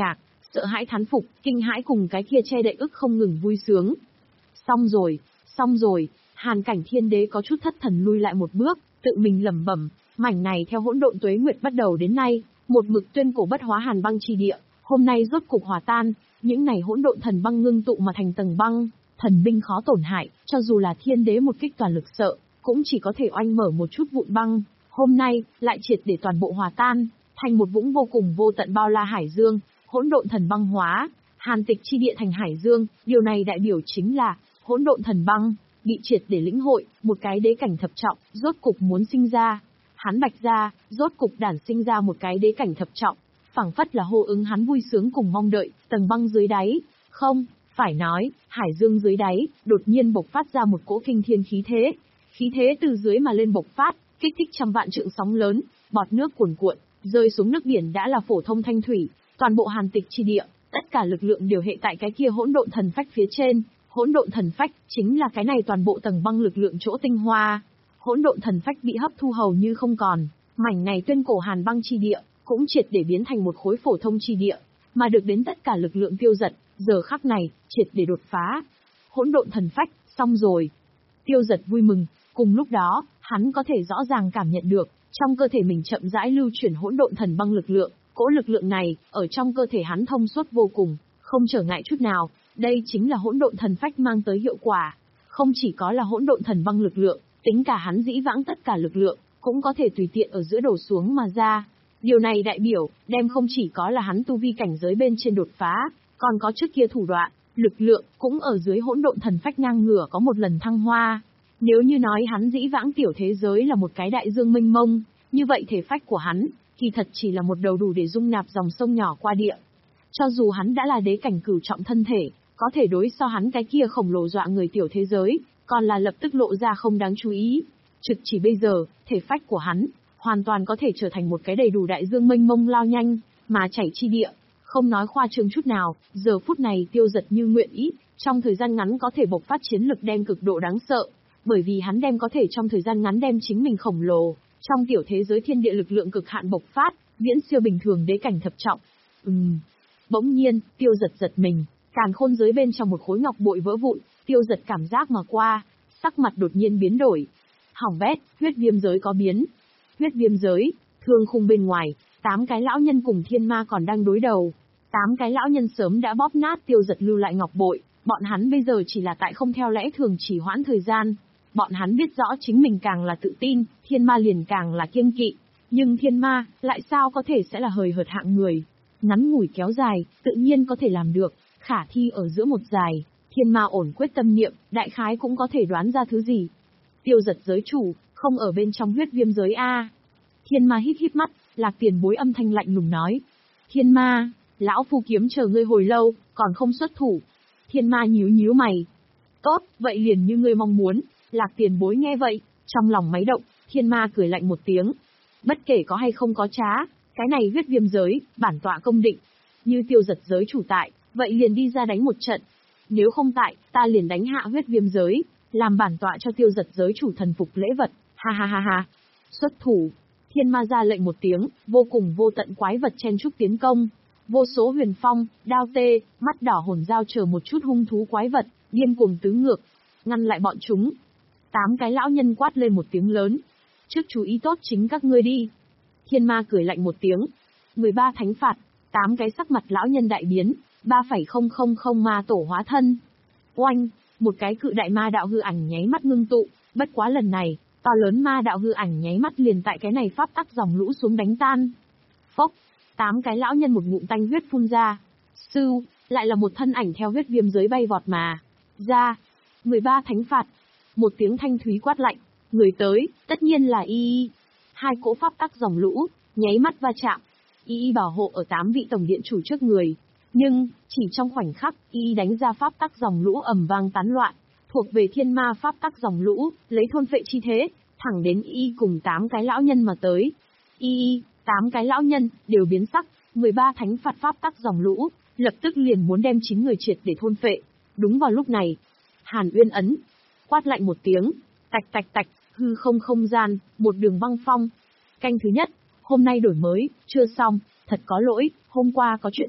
sợ hãi thán phục, kinh hãi cùng cái kia che đậy ức không ngừng vui sướng. Xong rồi, xong rồi, Hàn Cảnh Thiên Đế có chút thất thần lui lại một bước, tự mình lẩm bẩm, mảnh này theo hỗn độn tuế nguyệt bắt đầu đến nay, một mực tuyên cổ bất hóa hàn băng chi địa, hôm nay rốt cục hòa tan, những này hỗn độn thần băng ngưng tụ mà thành tầng băng, thần binh khó tổn hại, cho dù là Thiên Đế một kích toàn lực sợ, cũng chỉ có thể oanh mở một chút vụn băng, hôm nay lại triệt để toàn bộ hòa tan, thành một vũng vô cùng vô tận bao la hải dương, hỗn độn thần băng hóa, hàn tịch chi địa thành hải dương, điều này đại biểu chính là hỗn độn thần băng bị triệt để lĩnh hội, một cái đế cảnh thập trọng, rốt cục muốn sinh ra. Hắn Bạch gia, rốt cục đản sinh ra một cái đế cảnh thập trọng, phảng phất là hô ứng hắn vui sướng cùng mong đợi, tầng băng dưới đáy, không, phải nói, hải dương dưới đáy, đột nhiên bộc phát ra một cỗ kinh thiên khí thế. Khí thế từ dưới mà lên bộc phát, kích thích trăm vạn trượng sóng lớn, bọt nước cuồn cuộn, rơi xuống nước biển đã là phổ thông thanh thủy, toàn bộ hàn tịch chi địa, tất cả lực lượng đều hệ tại cái kia hỗn độn thần phách phía trên. Hỗn độn thần phách chính là cái này toàn bộ tầng băng lực lượng chỗ tinh hoa. Hỗn độn thần phách bị hấp thu hầu như không còn, mảnh này tuyên cổ hàn băng chi địa cũng triệt để biến thành một khối phổ thông chi địa, mà được đến tất cả lực lượng tiêu giật, giờ khắc này triệt để đột phá. Hỗn độn thần phách, xong rồi. Tiêu giật vui mừng, cùng lúc đó, hắn có thể rõ ràng cảm nhận được, trong cơ thể mình chậm rãi lưu chuyển hỗn độn thần băng lực lượng, cỗ lực lượng này ở trong cơ thể hắn thông suốt vô cùng, không trở ngại chút nào. Đây chính là hỗn độn thần phách mang tới hiệu quả. Không chỉ có là hỗn độn thần băng lực lượng, tính cả hắn dĩ vãng tất cả lực lượng, cũng có thể tùy tiện ở giữa đổ xuống mà ra. Điều này đại biểu, đem không chỉ có là hắn tu vi cảnh giới bên trên đột phá, còn có trước kia thủ đoạn, lực lượng, cũng ở dưới hỗn độn thần phách ngang ngửa có một lần thăng hoa. Nếu như nói hắn dĩ vãng tiểu thế giới là một cái đại dương mênh mông, như vậy thể phách của hắn, thì thật chỉ là một đầu đủ để dung nạp dòng sông nhỏ qua địa. Cho dù hắn đã là đế cảnh cửu trọng thân thể, có thể đối so hắn cái kia khổng lồ dọa người tiểu thế giới, còn là lập tức lộ ra không đáng chú ý. Trực chỉ bây giờ, thể phách của hắn, hoàn toàn có thể trở thành một cái đầy đủ đại dương mênh mông lao nhanh, mà chảy chi địa. Không nói khoa trương chút nào, giờ phút này Tiêu Giật như nguyện ý, trong thời gian ngắn có thể bộc phát chiến lực đem cực độ đáng sợ, bởi vì hắn đem có thể trong thời gian ngắn đem chính mình khổng lồ, trong tiểu thế giới thiên địa lực lượng cực hạn bộc phát, viễn siêu bình thường đế cảnh thập trọng. Ừm. Bỗng nhiên, Tiêu Giật giật mình, càn khôn giới bên trong một khối ngọc bội vỡ vụn, Tiêu Giật cảm giác mà qua, sắc mặt đột nhiên biến đổi. Hỏng bét, huyết viêm giới có biến. Huyết viêm giới, thương khung bên ngoài, tám cái lão nhân cùng thiên ma còn đang đối đầu. Tám cái lão nhân sớm đã bóp nát Tiêu Giật lưu lại ngọc bội, bọn hắn bây giờ chỉ là tại không theo lẽ thường chỉ hoãn thời gian. Bọn hắn biết rõ chính mình càng là tự tin, thiên ma liền càng là kiêng kỵ. Nhưng thiên ma, lại sao có thể sẽ là hời hợt hạng người. Ngắn ngủi kéo dài, tự nhiên có thể làm được, khả thi ở giữa một dài. Thiên ma ổn quyết tâm niệm, đại khái cũng có thể đoán ra thứ gì. Tiêu Giật giới chủ, không ở bên trong huyết viêm giới A. Thiên ma hít hít mắt, Lạc Tiền Bối âm thanh lạnh lùng nói. Thiên ma, lão phu kiếm chờ ngươi hồi lâu, còn không xuất thủ. Thiên ma nhíu nhíu mày. Tốt, vậy liền như ngươi mong muốn. Lạc Tiền Bối nghe vậy, trong lòng máy động, thiên ma cười lạnh một tiếng. Bất kể có hay không có trá, cái này huyết viêm giới, bản tọa công định. Như Tiêu Giật giới chủ tại, vậy liền đi ra đánh một trận. Nếu không tại, ta liền đánh hạ huyết viêm giới, làm bản tọa cho Tiêu Giật giới chủ thần phục lễ vật, ha ha ha ha. Xuất thủ, thiên ma ra lệnh một tiếng, vô cùng vô tận quái vật chen chúc tiến công. Vô số huyền phong, đao tê, mắt đỏ hồn dao chờ một chút hung thú quái vật, điên cuồng tứ ngược, ngăn lại bọn chúng. Tám cái lão nhân quát lên một tiếng lớn. Trước chú ý tốt chính các ngươi đi. Thiên ma cười lạnh một tiếng. mười ba thánh phạt, tám cái sắc mặt lão nhân đại biến, ba phẩy không không không ma tổ hóa thân. Oanh, một cái cự đại ma đạo hư ảnh nháy mắt ngưng tụ, bất quá lần này, to lớn ma đạo hư ảnh nháy mắt liền tại cái này pháp tắc dòng lũ xuống đánh tan. Phốc, tám cái lão nhân một ngụm tanh huyết phun ra. Sưu, lại là một thân ảnh theo huyết viêm giới bay vọt mà. Ra, mười ba thánh phạt. Một tiếng thanh thúy quát lạnh, người tới, tất nhiên là Y Y. Hai cỗ pháp tắc dòng lũ, nháy mắt va chạm. Y Y bảo hộ ở tám vị tổng điện chủ trước người. Nhưng, chỉ trong khoảnh khắc, Y Y đánh ra pháp tắc dòng lũ ầm vang tán loạn, thuộc về thiên ma pháp tắc dòng lũ, lấy thôn phệ chi thế, thẳng đến Y Y cùng tám cái lão nhân mà tới. Y Y, tám cái lão nhân, đều biến sắc, mười ba thánh phạt pháp tắc dòng lũ, lập tức liền muốn đem chín người triệt để thôn phệ. Đúng vào lúc này, Hàn Uyên ấn, quát lạnh một tiếng, tạch tạch tạch, hư không không gian, một đường băng phong. Canh thứ nhất, hôm nay đổi mới, chưa xong, thật có lỗi, hôm qua có chuyện bận,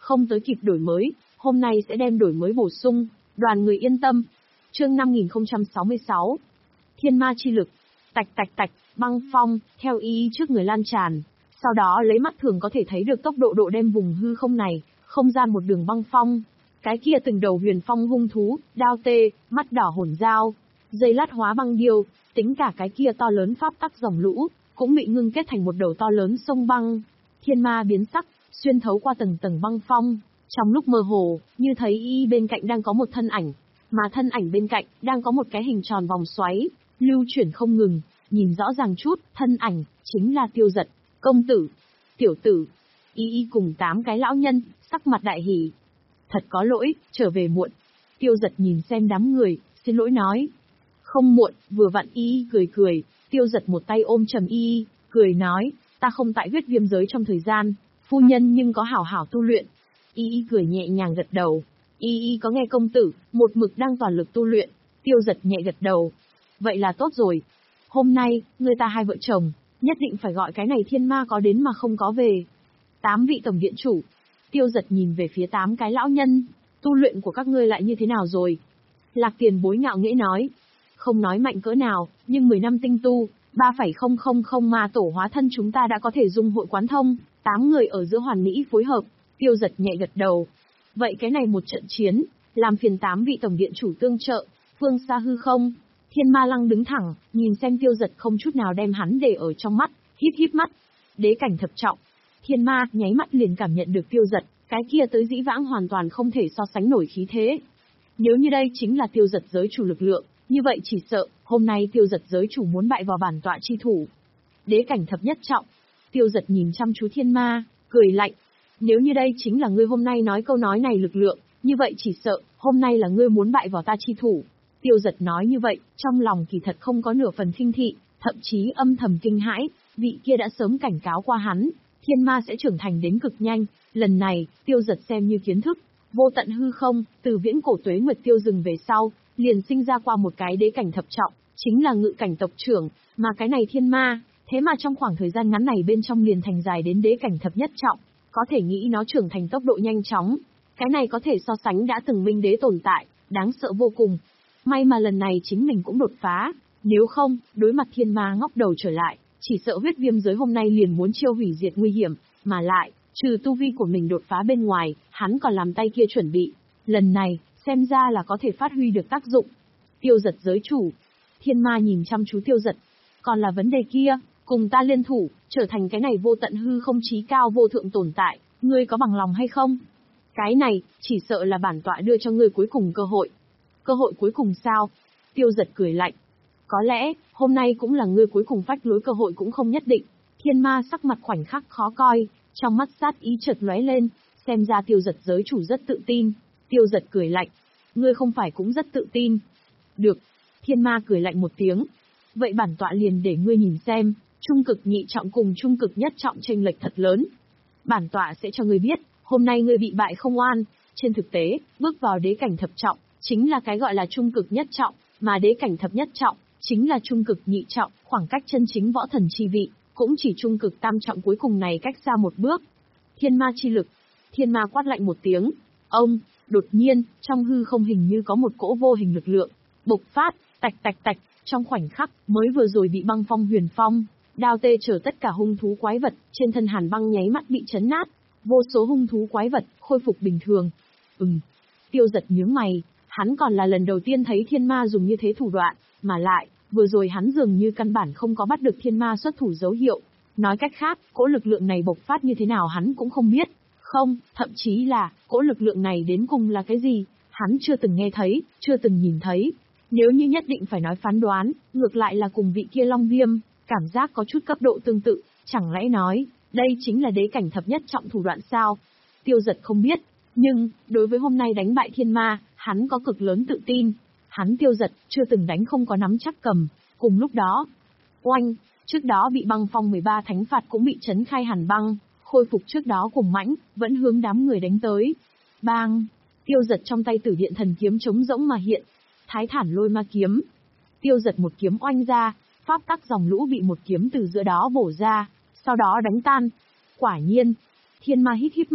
không tới kịp đổi mới, hôm nay sẽ đem đổi mới bổ sung, đoàn người yên tâm. Chương năm nghìn không trăm sáu mươi sáu. Thiên ma chi lực. Tạch tạch tạch, băng phong, theo ý ý trước người lan tràn. Sau đó lấy mắt thường có thể thấy được tốc độ độ đem vùng hư không này, không gian một đường băng phong. Cái kia từng đầu huyền phong hung thú, đao tê, mắt đỏ hồn dao, dây lát hóa băng điêu, tính cả cái kia to lớn pháp tắc dòng lũ, cũng bị ngưng kết thành một đầu to lớn sông băng. Thiên ma biến sắc, xuyên thấu qua tầng tầng băng phong, trong lúc mơ hồ, như thấy y bên cạnh đang có một thân ảnh, mà thân ảnh bên cạnh đang có một cái hình tròn vòng xoáy, lưu chuyển không ngừng, nhìn rõ ràng chút, thân ảnh chính là Tiêu Dật. Công tử, tiểu tử, y y cùng tám cái lão nhân, sắc mặt đại hỉ. Thật có lỗi, trở về muộn. Tiêu Dật nhìn xem đám người, xin lỗi nói. Không muộn, vừa vặn y y cười cười, Tiêu Dật một tay ôm trầm y y, cười nói, ta không tại huyết viêm giới trong thời gian, phu nhân nhưng có hảo hảo tu luyện. Y y cười nhẹ nhàng gật đầu. Y y có nghe công tử, một mực đang toàn lực tu luyện. Tiêu Dật nhẹ gật đầu. Vậy là tốt rồi. Hôm nay, người ta hai vợ chồng, nhất định phải gọi cái này thiên ma có đến mà không có về. Tám vị tổng viện chủ. Tiêu Dật nhìn về phía tám cái lão nhân. Tu luyện của các ngươi lại như thế nào rồi? Lạc Tiền Bối ngạo nghễ nói. Không nói mạnh cỡ nào, nhưng mười năm tinh tu, ba phẩy không không không ma tổ hóa thân chúng ta đã có thể dung hội quán thông, tám người ở giữa hoàn mỹ phối hợp. Tiêu Dật nhẹ gật đầu. Vậy cái này một trận chiến, làm phiền tám vị tổng điện chủ tương trợ, phương xa hư không. Thiên Ma Lăng đứng thẳng, nhìn xem Tiêu Dật không chút nào đem hắn để ở trong mắt, híp híp mắt. Đế cảnh thập trọng. Thiên Ma nháy mắt liền cảm nhận được Tiêu Dật, cái kia tới dĩ vãng hoàn toàn không thể so sánh nổi khí thế. Nếu như đây chính là Tiêu Dật giới chủ lực lượng, như vậy chỉ sợ, hôm nay Tiêu Dật giới chủ muốn bại vào bản tọa chi thủ. Đế cảnh thập nhất trọng. Tiêu Dật nhìn chăm chú Thiên Ma, cười lạnh. Nếu như đây chính là ngươi hôm nay nói câu nói này lực lượng, như vậy chỉ sợ, hôm nay là ngươi muốn bại vào ta chi thủ. Tiêu Dật nói như vậy, trong lòng kỳ thật không có nửa phần khinh thị, thậm chí âm thầm kinh hãi, vị kia đã sớm cảnh cáo qua hắn, thiên ma sẽ trưởng thành đến cực nhanh, lần này, Tiêu Dật xem như kiến thức, vô tận hư không, từ viễn cổ tuế nguyệt tiêu dừng về sau, liền sinh ra qua một cái đế cảnh thập trọng, chính là ngự cảnh tộc trưởng, mà cái này thiên ma, thế mà trong khoảng thời gian ngắn này bên trong liền thành dài đến đế cảnh thập nhất trọng, có thể nghĩ nó trưởng thành tốc độ nhanh chóng, cái này có thể so sánh đã từng minh đế tồn tại, đáng sợ vô cùng. May mà lần này chính mình cũng đột phá, nếu không, đối mặt thiên ma ngóc đầu trở lại, chỉ sợ huyết viêm giới hôm nay liền muốn chiêu hủy diệt nguy hiểm, mà lại, trừ tu vi của mình đột phá bên ngoài, hắn còn làm tay kia chuẩn bị. Lần này, xem ra là có thể phát huy được tác dụng. Tiêu Dật giới chủ. Thiên ma nhìn chăm chú Tiêu Dật. Còn là vấn đề kia, cùng ta liên thủ, trở thành cái này vô tận hư không chí cao vô thượng tồn tại, ngươi có bằng lòng hay không? Cái này, chỉ sợ là bản tọa đưa cho ngươi cuối cùng cơ hội. Cơ hội cuối cùng sao? Tiêu Dật cười lạnh. Có lẽ, hôm nay cũng là ngươi cuối cùng phách lối cơ hội cũng không nhất định. Thiên ma sắc mặt khoảnh khắc khó coi, trong mắt sát ý chợt lóe lên, xem ra Tiêu Dật giới chủ rất tự tin. Tiêu Dật cười lạnh. Ngươi không phải cũng rất tự tin. Được. Thiên ma cười lạnh một tiếng. Vậy bản tọa liền để ngươi nhìn xem, trung cực nhị trọng cùng trung cực nhất trọng chênh lệch thật lớn. Bản tọa sẽ cho ngươi biết, hôm nay ngươi bị bại không oan. Trên thực tế, bước vào đế cảnh thập trọng, chính là cái gọi là trung cực nhất trọng, mà đế cảnh thập nhất trọng, chính là trung cực nhị trọng, khoảng cách chân chính võ thần chi vị, cũng chỉ trung cực tam trọng cuối cùng này cách xa một bước. Thiên ma chi lực. Thiên ma quát lạnh một tiếng. Ông, đột nhiên, trong hư không hình như có một cỗ vô hình lực lượng, bộc phát, tạch tạch tạch, trong khoảnh khắc, mới vừa rồi bị băng phong huyền phong, đao tê chở tất cả hung thú quái vật, trên thân hàn băng nháy mắt bị chấn nát, vô số hung thú quái vật, khôi phục bình thường. Ừm. Tiêu Dật nhướng mày, hắn còn là lần đầu tiên thấy thiên ma dùng như thế thủ đoạn, mà lại, vừa rồi hắn dường như căn bản không có bắt được thiên ma xuất thủ dấu hiệu. Nói cách khác, cỗ lực lượng này bộc phát như thế nào hắn cũng không biết. Không, thậm chí là, cỗ lực lượng này đến cùng là cái gì, hắn chưa từng nghe thấy, chưa từng nhìn thấy. Nếu như nhất định phải nói phán đoán, ngược lại là cùng vị kia Long Viêm, cảm giác có chút cấp độ tương tự, chẳng lẽ nói, đây chính là đế cảnh thập nhất trọng thủ đoạn sao? Tiêu Dật không biết, nhưng, đối với hôm nay đánh bại thiên ma, hắn có cực lớn tự tin. Hắn Tiêu Dật, chưa từng đánh không có nắm chắc cầm. Cùng lúc đó, oanh, trước đó bị băng phong mười ba thánh phạt cũng bị chấn khai hàn băng, khôi phục trước đó cùng mãnh, vẫn hướng đám người đánh tới. Bang! Tiêu Dật trong tay Tử Điện Thần Kiếm trống rỗng mà hiện. Thái Thản Lôi Ma Kiếm. Tiêu Dật một kiếm oanh ra, pháp tắc dòng lũ bị một kiếm từ giữa đó bổ ra, sau đó đánh tan. Quả nhiên, thiên ma hít hít mắt,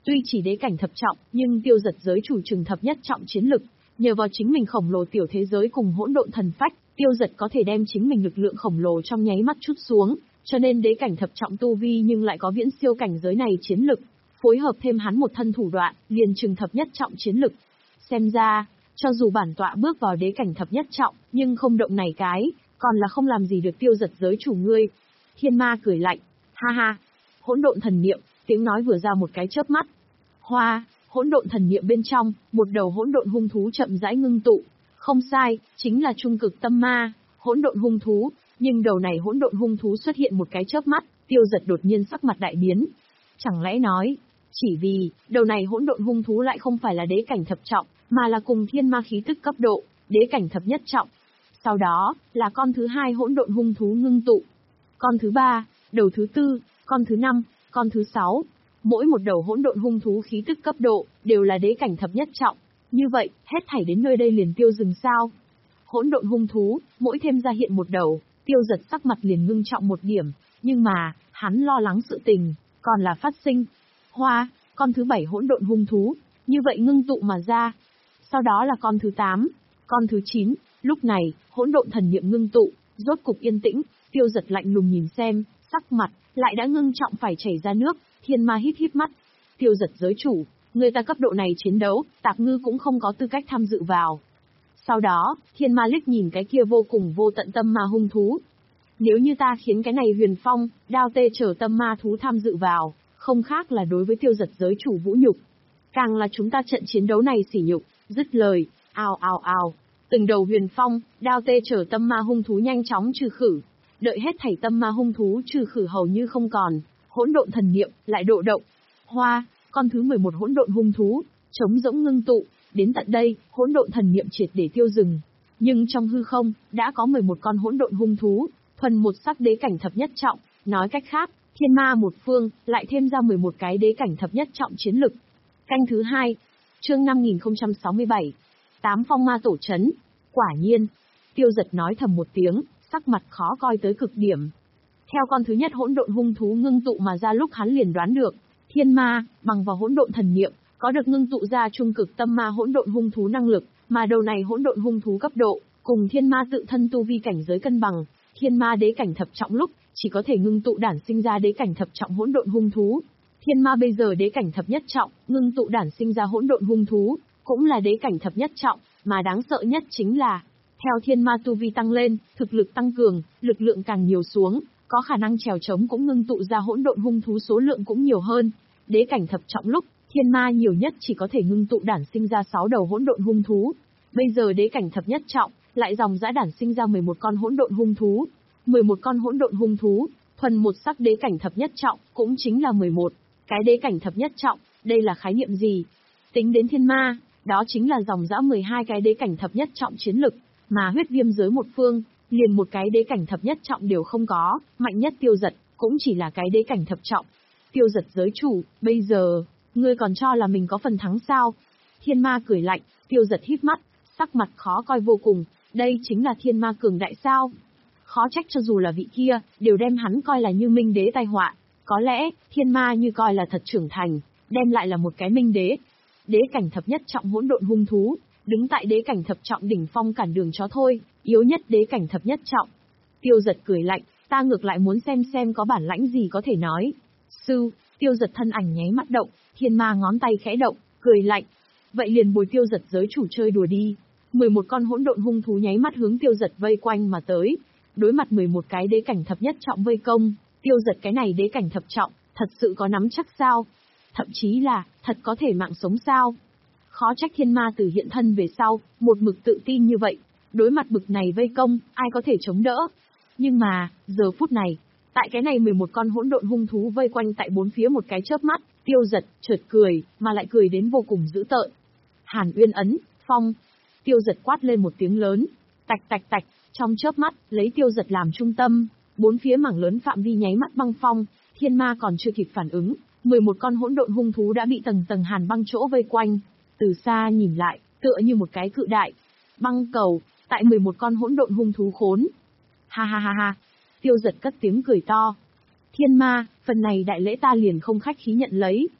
Tuy chỉ đế cảnh thập trọng, nhưng tiêu giật giới chủ trừng thập nhất trọng chiến lực, nhờ vào chính mình khổng lồ tiểu thế giới cùng hỗn độn thần phách, tiêu giật có thể đem chính mình lực lượng khổng lồ trong nháy mắt chút xuống, cho nên đế cảnh thập trọng tu vi nhưng lại có viễn siêu cảnh giới này chiến lực, phối hợp thêm hắn một thân thủ đoạn, liền trừng thập nhất trọng chiến lực. Xem ra, cho dù bản tọa bước vào đế cảnh thập nhất trọng, nhưng không động này cái, còn là không làm gì được tiêu giật giới chủ ngươi. Thiên ma cười lạnh, ha ha, hỗn độn thần niệm, tiếng nói vừa ra một cái chớp mắt. Hoa, hỗn độn thần niệm bên trong, một đầu hỗn độn hung thú chậm rãi ngưng tụ. Không sai, chính là trung cực tâm ma, hỗn độn hung thú, nhưng đầu này hỗn độn hung thú xuất hiện một cái chớp mắt, tiêu giật đột nhiên sắc mặt đại biến. Chẳng lẽ nói, chỉ vì, đầu này hỗn độn hung thú lại không phải là đế cảnh thập trọng, mà là cùng thiên ma khí tức cấp độ, đế cảnh thập nhất trọng. Sau đó, là con thứ hai hỗn độn hung thú ngưng tụ. Con thứ ba, đầu thứ tư, con thứ năm, con thứ sáu. Mỗi một đầu hỗn độn hung thú khí tức cấp độ, đều là đế cảnh thập nhất trọng. Như vậy, hết thảy đến nơi đây liền tiêu dừng sao? Hỗn độn hung thú, mỗi thêm ra hiện một đầu, tiêu giật sắc mặt liền ngưng trọng một điểm, nhưng mà, hắn lo lắng sự tình, còn là phát sinh. Hoa, con thứ bảy hỗn độn hung thú, như vậy ngưng tụ mà ra. Sau đó là con thứ tám, con thứ chín, lúc này, hỗn độn thần niệm ngưng tụ, rốt cục yên tĩnh, tiêu giật lạnh lùng nhìn xem, sắc mặt, lại đã ngưng trọng phải chảy ra nước, thiên ma híp híp mắt. Tiêu giật giới chủ, người ta cấp độ này chiến đấu, tạp ngư cũng không có tư cách tham dự vào. Sau đó, thiên ma liếc nhìn cái kia vô cùng vô tận tâm ma hung thú. Nếu như ta khiến cái này huyền phong, đao tê trở tâm ma thú tham dự vào, không khác là đối với tiêu giật giới chủ vũ nhục. Càng là chúng ta trận chiến đấu này sỉ nhục, dứt lời, ào ào ào. Từng đầu huyền phong, đao tê trở tâm ma hung thú nhanh chóng trừ khử. Đợi hết thảy tâm ma hung thú trừ khử hầu như không còn, hỗn độn thần niệm lại độ động. Hoa, con thứ mười một hỗn độn hung thú, trống rỗng ngưng tụ, đến tận đây, hỗn độn thần niệm triệt để tiêu dừng. Nhưng trong hư không, đã có mười một con hỗn độn hung thú, thuần một sắc đế cảnh thập nhất trọng, nói cách khác, thiên ma một phương, lại thêm ra mười một cái đế cảnh thập nhất trọng chiến lực. Canh thứ hai, chương năm nghìn không trăm sáu mươi bảy, tám phong ma tổ chấn. Quả nhiên, tiêu giật nói thầm một tiếng, sắc mặt khó coi tới cực điểm. Theo con thứ nhất hỗn độn hung thú ngưng tụ mà ra lúc hắn liền đoán được, thiên ma, bằng vào hỗn độn thần niệm, có được ngưng tụ ra trung cực tâm ma hỗn độn hung thú năng lực, mà đầu này hỗn độn hung thú cấp độ, cùng thiên ma tự thân tu vi cảnh giới cân bằng, thiên ma đế cảnh thập trọng lúc, chỉ có thể ngưng tụ đản sinh ra đế cảnh thập trọng hỗn độn hung thú. Thiên ma bây giờ đế cảnh thập nhất trọng, ngưng tụ đản sinh ra hỗn độn hung thú, cũng là đế cảnh thập nhất trọng, mà đáng sợ nhất chính là, theo thiên ma tu vi tăng lên, thực lực tăng cường, lực lượng càng nhiều xuống, có khả năng trèo trống cũng ngưng tụ ra hỗn độn hung thú số lượng cũng nhiều hơn. Đế cảnh thập trọng lúc, thiên ma nhiều nhất chỉ có thể ngưng tụ đản sinh ra sáu đầu hỗn độn hung thú. Bây giờ đế cảnh thập nhất trọng, lại dòng dã đản sinh ra mười một con hỗn độn hung thú. mười một con hỗn độn hung thú, thuần một sắc đế cảnh thập nhất trọng, cũng chính là mười một cái đế cảnh thập nhất trọng, đây là khái niệm gì? Tính đến thiên ma, đó chính là dòng dã mười hai cái đế cảnh thập nhất trọng chiến lực, mà huyết viêm giới một phương, liền một cái đế cảnh thập nhất trọng đều không có, mạnh nhất tiêu giật, cũng chỉ là cái đế cảnh thập trọng. Tiêu giật giới chủ, bây giờ, ngươi còn cho là mình có phần thắng sao? Thiên ma cười lạnh, tiêu giật híp mắt, sắc mặt khó coi vô cùng, đây chính là thiên ma cường đại sao? Khó trách cho dù là vị kia, đều đem hắn coi là như minh đế tai họa. Có lẽ, thiên ma như coi là thật trưởng thành, đem lại là một cái minh đế. Đế cảnh thập nhất trọng hỗn độn hung thú, đứng tại đế cảnh thập trọng đỉnh phong cản đường chó thôi, yếu nhất đế cảnh thập nhất trọng. Tiêu giật cười lạnh, ta ngược lại muốn xem xem có bản lãnh gì có thể nói. Sư, tiêu giật thân ảnh nháy mắt động, thiên ma ngón tay khẽ động, cười lạnh. Vậy liền bồi tiêu giật giới chủ chơi đùa đi. mười một con hỗn độn hung thú nháy mắt hướng tiêu giật vây quanh mà tới. Đối mặt mười một cái đế cảnh thập nhất trọng vây công, tiêu giật cái này đế cảnh thập trọng, thật sự có nắm chắc sao? Thậm chí là, thật có thể mạng sống sao? Khó trách thiên ma từ hiện thân về sau, một mực tự tin như vậy. Đối mặt bực này vây công, ai có thể chống đỡ? Nhưng mà, giờ phút này, tại cái này mười một con hỗn độn hung thú vây quanh tại bốn phía một cái chớp mắt, tiêu giật, chợt cười, mà lại cười đến vô cùng dữ tợn. Hàn Uyên ấn, phong. Tiêu giật quát lên một tiếng lớn. Tạch tạch tạch, trong chớp mắt, lấy tiêu giật làm trung tâm, bốn phía mảng lớn phạm vi nháy mắt băng phong, thiên ma còn chưa kịp phản ứng, mười một con hỗn độn hung thú đã bị tầng tầng hàn băng chỗ vây quanh. Từ xa nhìn lại, tựa như một cái cự đại băng cầu, tại mười một con hỗn độn hung thú khốn. Ha ha ha ha, tiêu giật cất tiếng cười to. Thiên ma, phần này đại lễ ta liền không khách khí nhận lấy.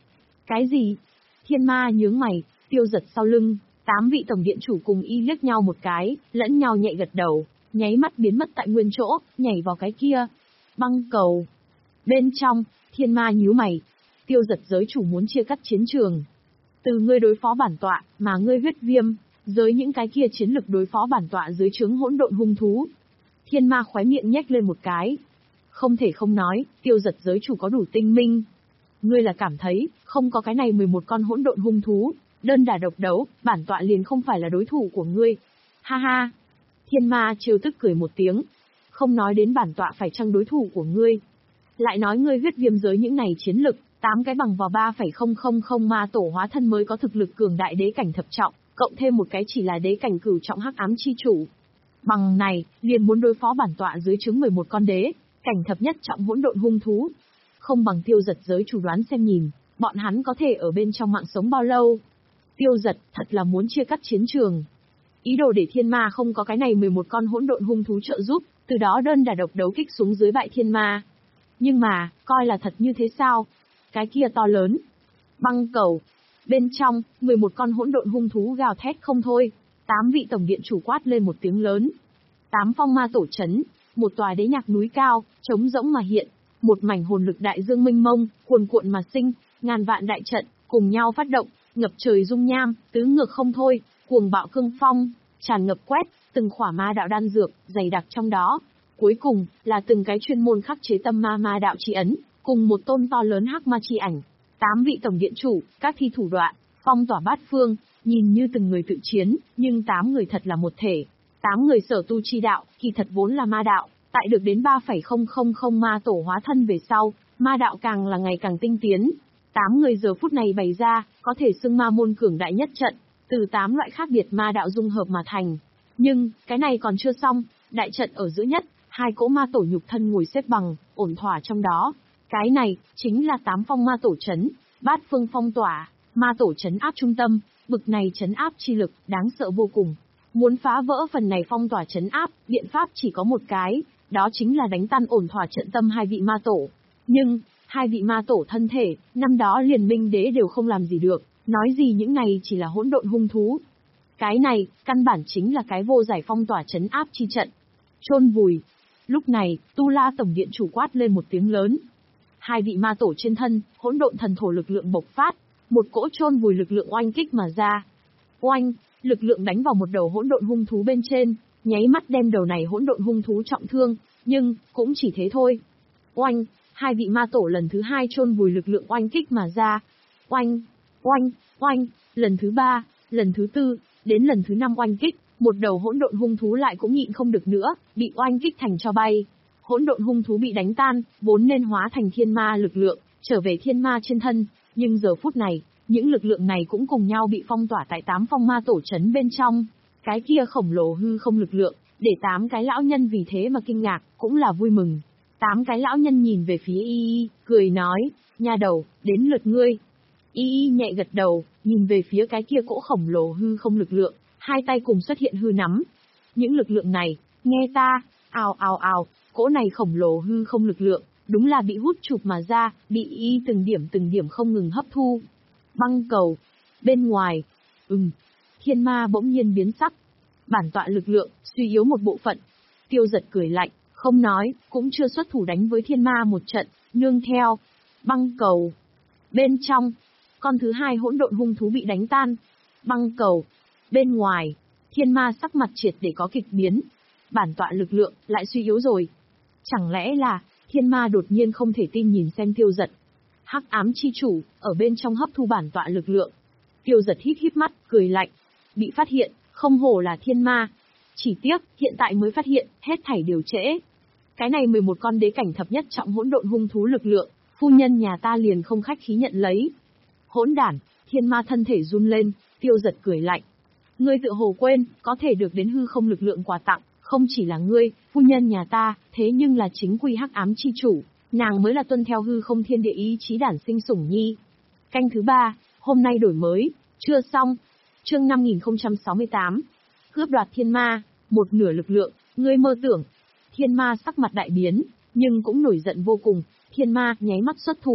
Cái gì? Thiên ma nhướng mày, Tiêu Giật sau lưng, tám vị tổng điện chủ cùng y liếc nhau một cái, lẫn nhau nhẹ gật đầu, nháy mắt biến mất tại nguyên chỗ, nhảy vào cái kia. Băng cầu. Bên trong, thiên ma nhíu mày. Tiêu Giật giới chủ muốn chia cắt chiến trường. Từ ngươi đối phó bản tọa, mà ngươi huyết viêm, giới những cái kia chiến lực đối phó bản tọa dưới trướng hỗn độn hung thú. Thiên ma khóe miệng nhếch lên một cái. Không thể không nói, Tiêu Giật giới chủ có đủ tinh minh. Ngươi là cảm thấy, không có cái này mười một con hỗn độn hung thú, đơn đả độc đấu, bản tọa liền không phải là đối thủ của ngươi. Ha ha. Thiên ma trêu tức cười một tiếng. Không nói đến bản tọa phải chăng đối thủ của ngươi. Lại nói ngươi huyết viêm giới những này chiến lực, tám cái bằng vào ba phẩy không không không ma tổ hóa thân mới có thực lực cường đại đế cảnh thập trọng, cộng thêm một cái chỉ là đế cảnh cửu trọng hắc ám chi chủ. Bằng này, liền muốn đối phó bản tọa dưới trướng mười một con đế, cảnh thập nhất trọng hỗn độn hung thú. Không bằng Tiêu Giật giới chủ đoán xem nhìn, bọn hắn có thể ở bên trong mạng sống bao lâu. Tiêu Giật thật là muốn chia cắt chiến trường. Ý đồ để thiên ma không có cái này mười một con hỗn độn hung thú trợ giúp, từ đó đơn đả độc đấu kích xuống dưới bại thiên ma. Nhưng mà, coi là thật như thế sao? Cái kia to lớn. Băng cầu. Bên trong, mười một con hỗn độn hung thú gào thét không thôi. Tám vị tổng điện chủ quát lên một tiếng lớn. Tám phong ma tổ chấn, một tòa đế nhạc núi cao, trống rỗng mà hiện. Một mảnh hồn lực đại dương mênh mông, cuồn cuộn mà sinh, ngàn vạn đại trận, cùng nhau phát động, ngập trời dung nham, tứ ngược không thôi, cuồng bạo cương phong, tràn ngập quét, từng khỏa ma đạo đan dược, dày đặc trong đó. Cuối cùng, là từng cái chuyên môn khắc chế tâm ma ma đạo chi ấn, cùng một tôn to lớn hắc ma chi ảnh. Tám vị tổng điện chủ, các thi thủ đoạn, phong tỏa bát phương, nhìn như từng người tự chiến, nhưng tám người thật là một thể. Tám người sở tu chi đạo, kỳ thật vốn là ma đạo, tại được đến ba phẩy không không không ma tổ hóa thân về sau, ma đạo càng là ngày càng tinh tiến. Tám người giờ phút này bày ra, có thể xưng ma môn cường đại nhất trận, từ tám loại khác biệt ma đạo dung hợp mà thành. Nhưng, cái này còn chưa xong, đại trận ở giữa nhất, hai cỗ ma tổ nhục thân ngồi xếp bằng, ổn thỏa trong đó. Cái này, chính là tám phong ma tổ chấn, bát phương phong tỏa, ma tổ chấn áp trung tâm, bực này chấn áp chi lực, đáng sợ vô cùng. Muốn phá vỡ phần này phong tỏa chấn áp, biện pháp chỉ có một cái, đó chính là đánh tan ổn thỏa trận tâm hai vị ma tổ. Nhưng, hai vị ma tổ thân thể, năm đó liền minh đế đều không làm gì được, nói gì những này chỉ là hỗn độn hung thú. Cái này, căn bản chính là cái vô giải phong tỏa chấn áp chi trận. Chôn vùi. Lúc này, Tu La tổng điện chủ quát lên một tiếng lớn. Hai vị ma tổ trên thân, hỗn độn thần thổ lực lượng bộc phát, một cỗ chôn vùi lực lượng oanh kích mà ra. Oanh, lực lượng đánh vào một đầu hỗn độn hung thú bên trên, nháy mắt đem đầu này hỗn độn hung thú trọng thương, nhưng cũng chỉ thế thôi. Oanh, hai vị ma tổ lần thứ hai chôn vùi lực lượng oanh kích mà ra. Oanh, oanh, oanh, lần thứ ba, lần thứ tư, đến lần thứ năm oanh kích, một đầu hỗn độn hung thú lại cũng nhịn không được nữa, bị oanh kích thành tro bay. Hỗn độn hung thú bị đánh tan, vốn nên hóa thành thiên ma lực lượng, trở về thiên ma trên thân, nhưng giờ phút này, những lực lượng này cũng cùng nhau bị phong tỏa tại tám phong ma tổ trấn bên trong. Cái kia khổng lồ hư không lực lượng, để tám cái lão nhân vì thế mà kinh ngạc, cũng là vui mừng. Tám cái lão nhân nhìn về phía Y Y, cười nói, nha đầu, đến lượt ngươi. Y Y nhẹ gật đầu, nhìn về phía cái kia cỗ khổng lồ hư không lực lượng, hai tay cùng xuất hiện hư nắm. Những lực lượng này, nghe ta, ào ào ào, cỗ này khổng lồ hư không lực lượng, đúng là bị hút chụp mà ra, bị Y Y từng điểm từng điểm không ngừng hấp thu. Băng cầu, bên ngoài, ừm, thiên ma bỗng nhiên biến sắc. Bản tọa lực lượng, suy yếu một bộ phận. Tiêu Giật cười lạnh, không nói, cũng chưa xuất thủ đánh với thiên ma một trận, nương theo. Băng cầu. Bên trong, con thứ hai hỗn độn hung thú bị đánh tan. Băng cầu. Bên ngoài, thiên ma sắc mặt triệt để có kịch biến. Bản tọa lực lượng, lại suy yếu rồi. Chẳng lẽ là, thiên ma đột nhiên không thể tin nhìn xem Tiêu Giật. Hắc ám chi chủ, ở bên trong hấp thu bản tọa lực lượng. Tiêu Giật híp híp mắt, cười lạnh. Bị phát hiện, không hổ là thiên ma. Chỉ tiếc, hiện tại mới phát hiện, hết thảy đều trễ. Cái này mười một con đế cảnh thập nhất trọng hỗn độn hung thú lực lượng, phu nhân nhà ta liền không khách khí nhận lấy. Hỗn đản, thiên ma thân thể run lên, Tiêu Giật cười lạnh. Ngươi tự hồ quên, có thể được đến hư không lực lượng quà tặng, không chỉ là ngươi, phu nhân nhà ta, thế nhưng là chính quy hắc ám chi chủ, nàng mới là tuân theo hư không thiên địa ý chí đản sinh sủng nhi. Canh thứ ba, hôm nay đổi mới, chưa xong. Chương năm nghìn không trăm sáu mươi tám. Cướp đoạt thiên ma, một nửa lực lượng, ngươi mơ tưởng. Thiên ma sắc mặt đại biến, nhưng cũng nổi giận vô cùng, thiên ma nháy mắt xuất thủ.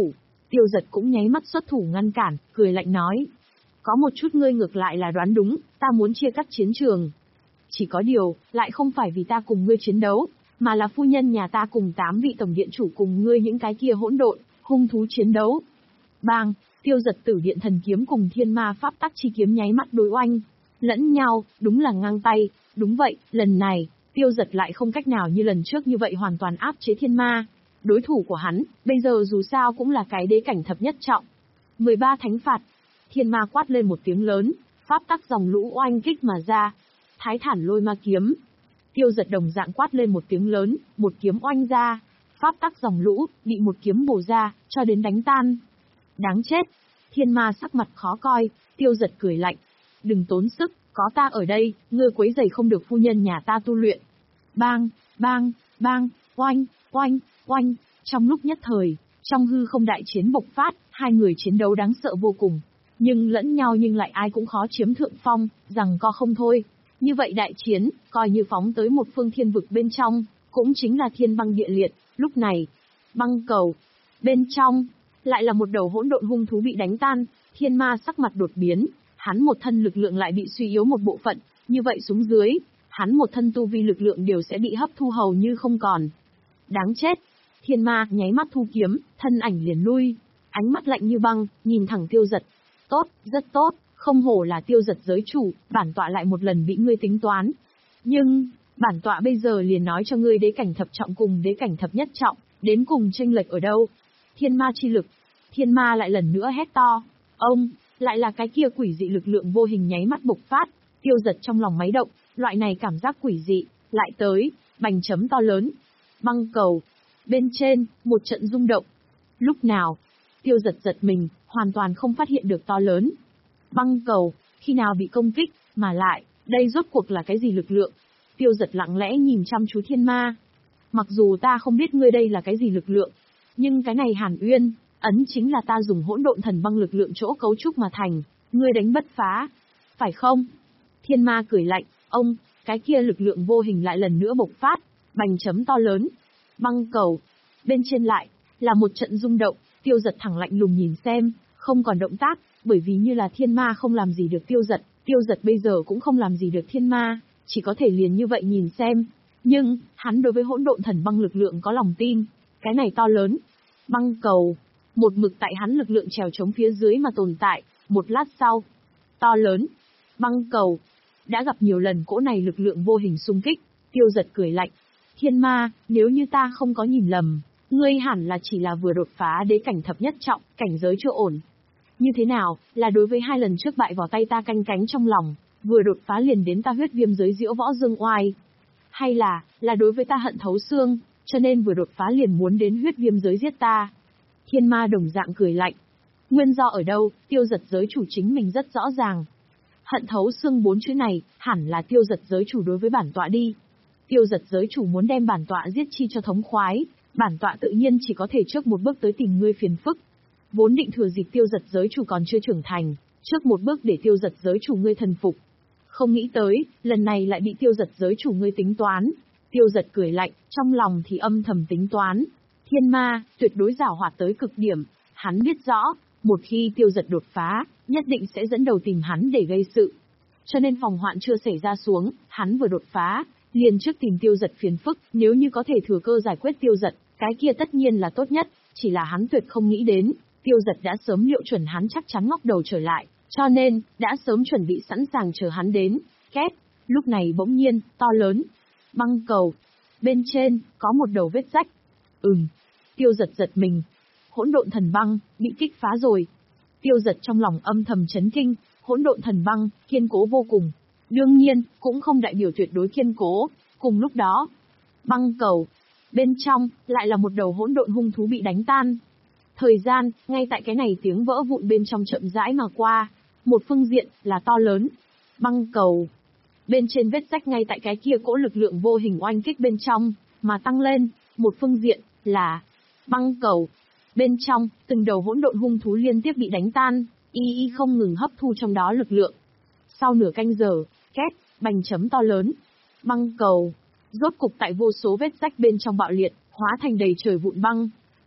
Tiêu Giật cũng nháy mắt xuất thủ ngăn cản, cười lạnh nói. Có một chút ngươi ngược lại là đoán đúng, ta muốn chia cắt chiến trường. Chỉ có điều, lại không phải vì ta cùng ngươi chiến đấu, mà là phu nhân nhà ta cùng tám vị tổng điện chủ cùng ngươi những cái kia hỗn độn, hung thú chiến đấu. Bang, Tiêu Giật Tử Điện Thần Kiếm cùng Thiên Ma Pháp Tắc Chi Kiếm nháy mắt đối oanh lẫn nhau, đúng là ngang tay. Đúng vậy, lần này, Tiêu Giật lại không cách nào như lần trước như vậy hoàn toàn áp chế Thiên Ma. Đối thủ của hắn, bây giờ dù sao cũng là cái đế cảnh thập nhất trọng. mười ba thánh phạt. Thiên Ma quát lên một tiếng lớn, pháp tắc dòng lũ oanh kích mà ra. Thái Thản Lôi Ma Kiếm. Tiêu Giật đồng dạng quát lên một tiếng lớn, một kiếm oanh ra. Pháp tắc dòng lũ, bị một kiếm bổ ra, cho đến đánh tan. Đáng chết. Thiên Ma sắc mặt khó coi, Tiêu Giật cười lạnh. Đừng tốn sức, có ta ở đây, ngươi quấy rầy không được phu nhân nhà ta tu luyện. Bang, bang, bang, oanh, oanh, oanh. Trong lúc nhất thời, trong hư không đại chiến bộc phát, hai người chiến đấu đáng sợ vô cùng. Nhưng lẫn nhau nhưng lại ai cũng khó chiếm thượng phong, rằng co không thôi. Như vậy đại chiến, coi như phóng tới một phương thiên vực bên trong, cũng chính là thiên băng địa liệt. Lúc này, băng cầu, bên trong, lại là một đầu hỗn độn hung thú bị đánh tan. Thiên Ma sắc mặt đột biến, hắn một thân lực lượng lại bị suy yếu một bộ phận, như vậy xuống dưới, hắn một thân tu vi lực lượng đều sẽ bị hấp thu hầu như không còn. Đáng chết. Thiên Ma nháy mắt thu kiếm, thân ảnh liền lui, ánh mắt lạnh như băng, nhìn thẳng Tiêu Giật. Tốt, rất tốt, không hổ là Tiêu Giật giới chủ, bản tọa lại một lần bị ngươi tính toán. Nhưng, bản tọa bây giờ liền nói cho ngươi đế cảnh thập trọng cùng đế cảnh thập nhất trọng, đến cùng chênh lệch ở đâu. Thiên Ma chi lực. Thiên Ma lại lần nữa hét to. Ông, lại là cái kia quỷ dị lực lượng vô hình nháy mắt bộc phát. Tiêu Giật trong lòng máy động, loại này cảm giác quỷ dị, lại tới, bành chấm to lớn. Băng cầu. Bên trên, một trận rung động. Lúc nào, Tiêu Giật giật mình, hoàn toàn không phát hiện được to lớn. Băng cầu, khi nào bị công kích, mà lại, đây rốt cuộc là cái gì lực lượng? Tiêu Giật lặng lẽ nhìn chăm chú Thiên Ma. Mặc dù ta không biết ngươi đây là cái gì lực lượng, nhưng cái này Hàn Uyên, ấn chính là ta dùng hỗn độn thần băng lực lượng chỗ cấu trúc mà thành, ngươi đánh bất phá. Phải không? Thiên Ma cười lạnh, ông, cái kia lực lượng vô hình lại lần nữa bộc phát, bành chấm to lớn. Băng cầu. Bên trên lại, là một trận rung động, Tiêu Giật thẳng lạnh lùng nhìn xem, không còn động tác, bởi vì như là Thiên Ma không làm gì được Tiêu Giật, Tiêu Giật bây giờ cũng không làm gì được Thiên Ma, chỉ có thể liền như vậy nhìn xem. Nhưng, hắn đối với hỗn độn thần băng lực lượng có lòng tin, cái này to lớn. Băng cầu. Một mực tại hắn lực lượng trèo chống phía dưới mà tồn tại, một lát sau. To lớn. Băng cầu. Đã gặp nhiều lần cỗ này lực lượng vô hình xung kích, Tiêu Giật cười lạnh. Thiên Ma, nếu như ta không có nhìn lầm, ngươi hẳn là chỉ là vừa đột phá đế cảnh thập nhất trọng, cảnh giới chưa ổn. Như thế nào, là đối với hai lần trước bại vào tay ta canh cánh trong lòng, vừa đột phá liền đến ta huyết viêm giới diễu võ dương oai? Hay là, là đối với ta hận thấu xương, cho nên vừa đột phá liền muốn đến huyết viêm giới giết ta? Thiên Ma đồng dạng cười lạnh. Nguyên do ở đâu, Tiêu Giật giới chủ chính mình rất rõ ràng. Hận thấu xương bốn chữ này, hẳn là Tiêu Giật giới chủ đối với bản tọa đi. Tiêu Giật giới chủ muốn đem bản tọa giết chi cho thống khoái, bản tọa tự nhiên chỉ có thể trước một bước tới tìm ngươi phiền phức. Vốn định thừa dịp Tiêu Giật giới chủ còn chưa trưởng thành, trước một bước để Tiêu Giật giới chủ ngươi thần phục. Không nghĩ tới, lần này lại bị Tiêu Giật giới chủ ngươi tính toán. Tiêu Giật cười lạnh, trong lòng thì âm thầm tính toán. Thiên Ma, tuyệt đối giảo hoạt tới cực điểm, hắn biết rõ, một khi Tiêu Giật đột phá, nhất định sẽ dẫn đầu tìm hắn để gây sự. Cho nên phòng hoạn chưa xảy ra xuống, hắn vừa đột phá, liền trước tìm Tiêu Giật phiền phức, nếu như có thể thừa cơ giải quyết Tiêu Giật, cái kia tất nhiên là tốt nhất, chỉ là hắn tuyệt không nghĩ đến, Tiêu Giật đã sớm liệu chuẩn hắn chắc chắn ngóc đầu trở lại, cho nên, đã sớm chuẩn bị sẵn sàng chờ hắn đến. Két, lúc này bỗng nhiên, to lớn, băng cầu, bên trên, có một đầu vết rách. Ừm, Tiêu Giật giật mình, hỗn độn thần băng, bị kích phá rồi. Tiêu Giật trong lòng âm thầm chấn kinh, hỗn độn thần băng, kiên cố vô cùng. Đương nhiên, cũng không đại biểu tuyệt đối kiên cố. Cùng lúc đó, băng cầu, bên trong, lại là một đầu hỗn độn hung thú bị đánh tan. Thời gian, ngay tại cái này tiếng vỡ vụn bên trong chậm rãi mà qua. Một phương diện, là to lớn. Băng cầu. Bên trên vết rách ngay tại cái kia cỗ lực lượng vô hình oanh kích bên trong, mà tăng lên. Một phương diện, là băng cầu. Bên trong, từng đầu hỗn độn hung thú liên tiếp bị đánh tan, y y không ngừng hấp thu trong đó lực lượng. Sau nửa canh giờ, két, bành chấm to lớn. Băng cầu. Rốt cục tại vô số vết rách bên trong bạo liệt, hóa thành đầy trời vụn băng.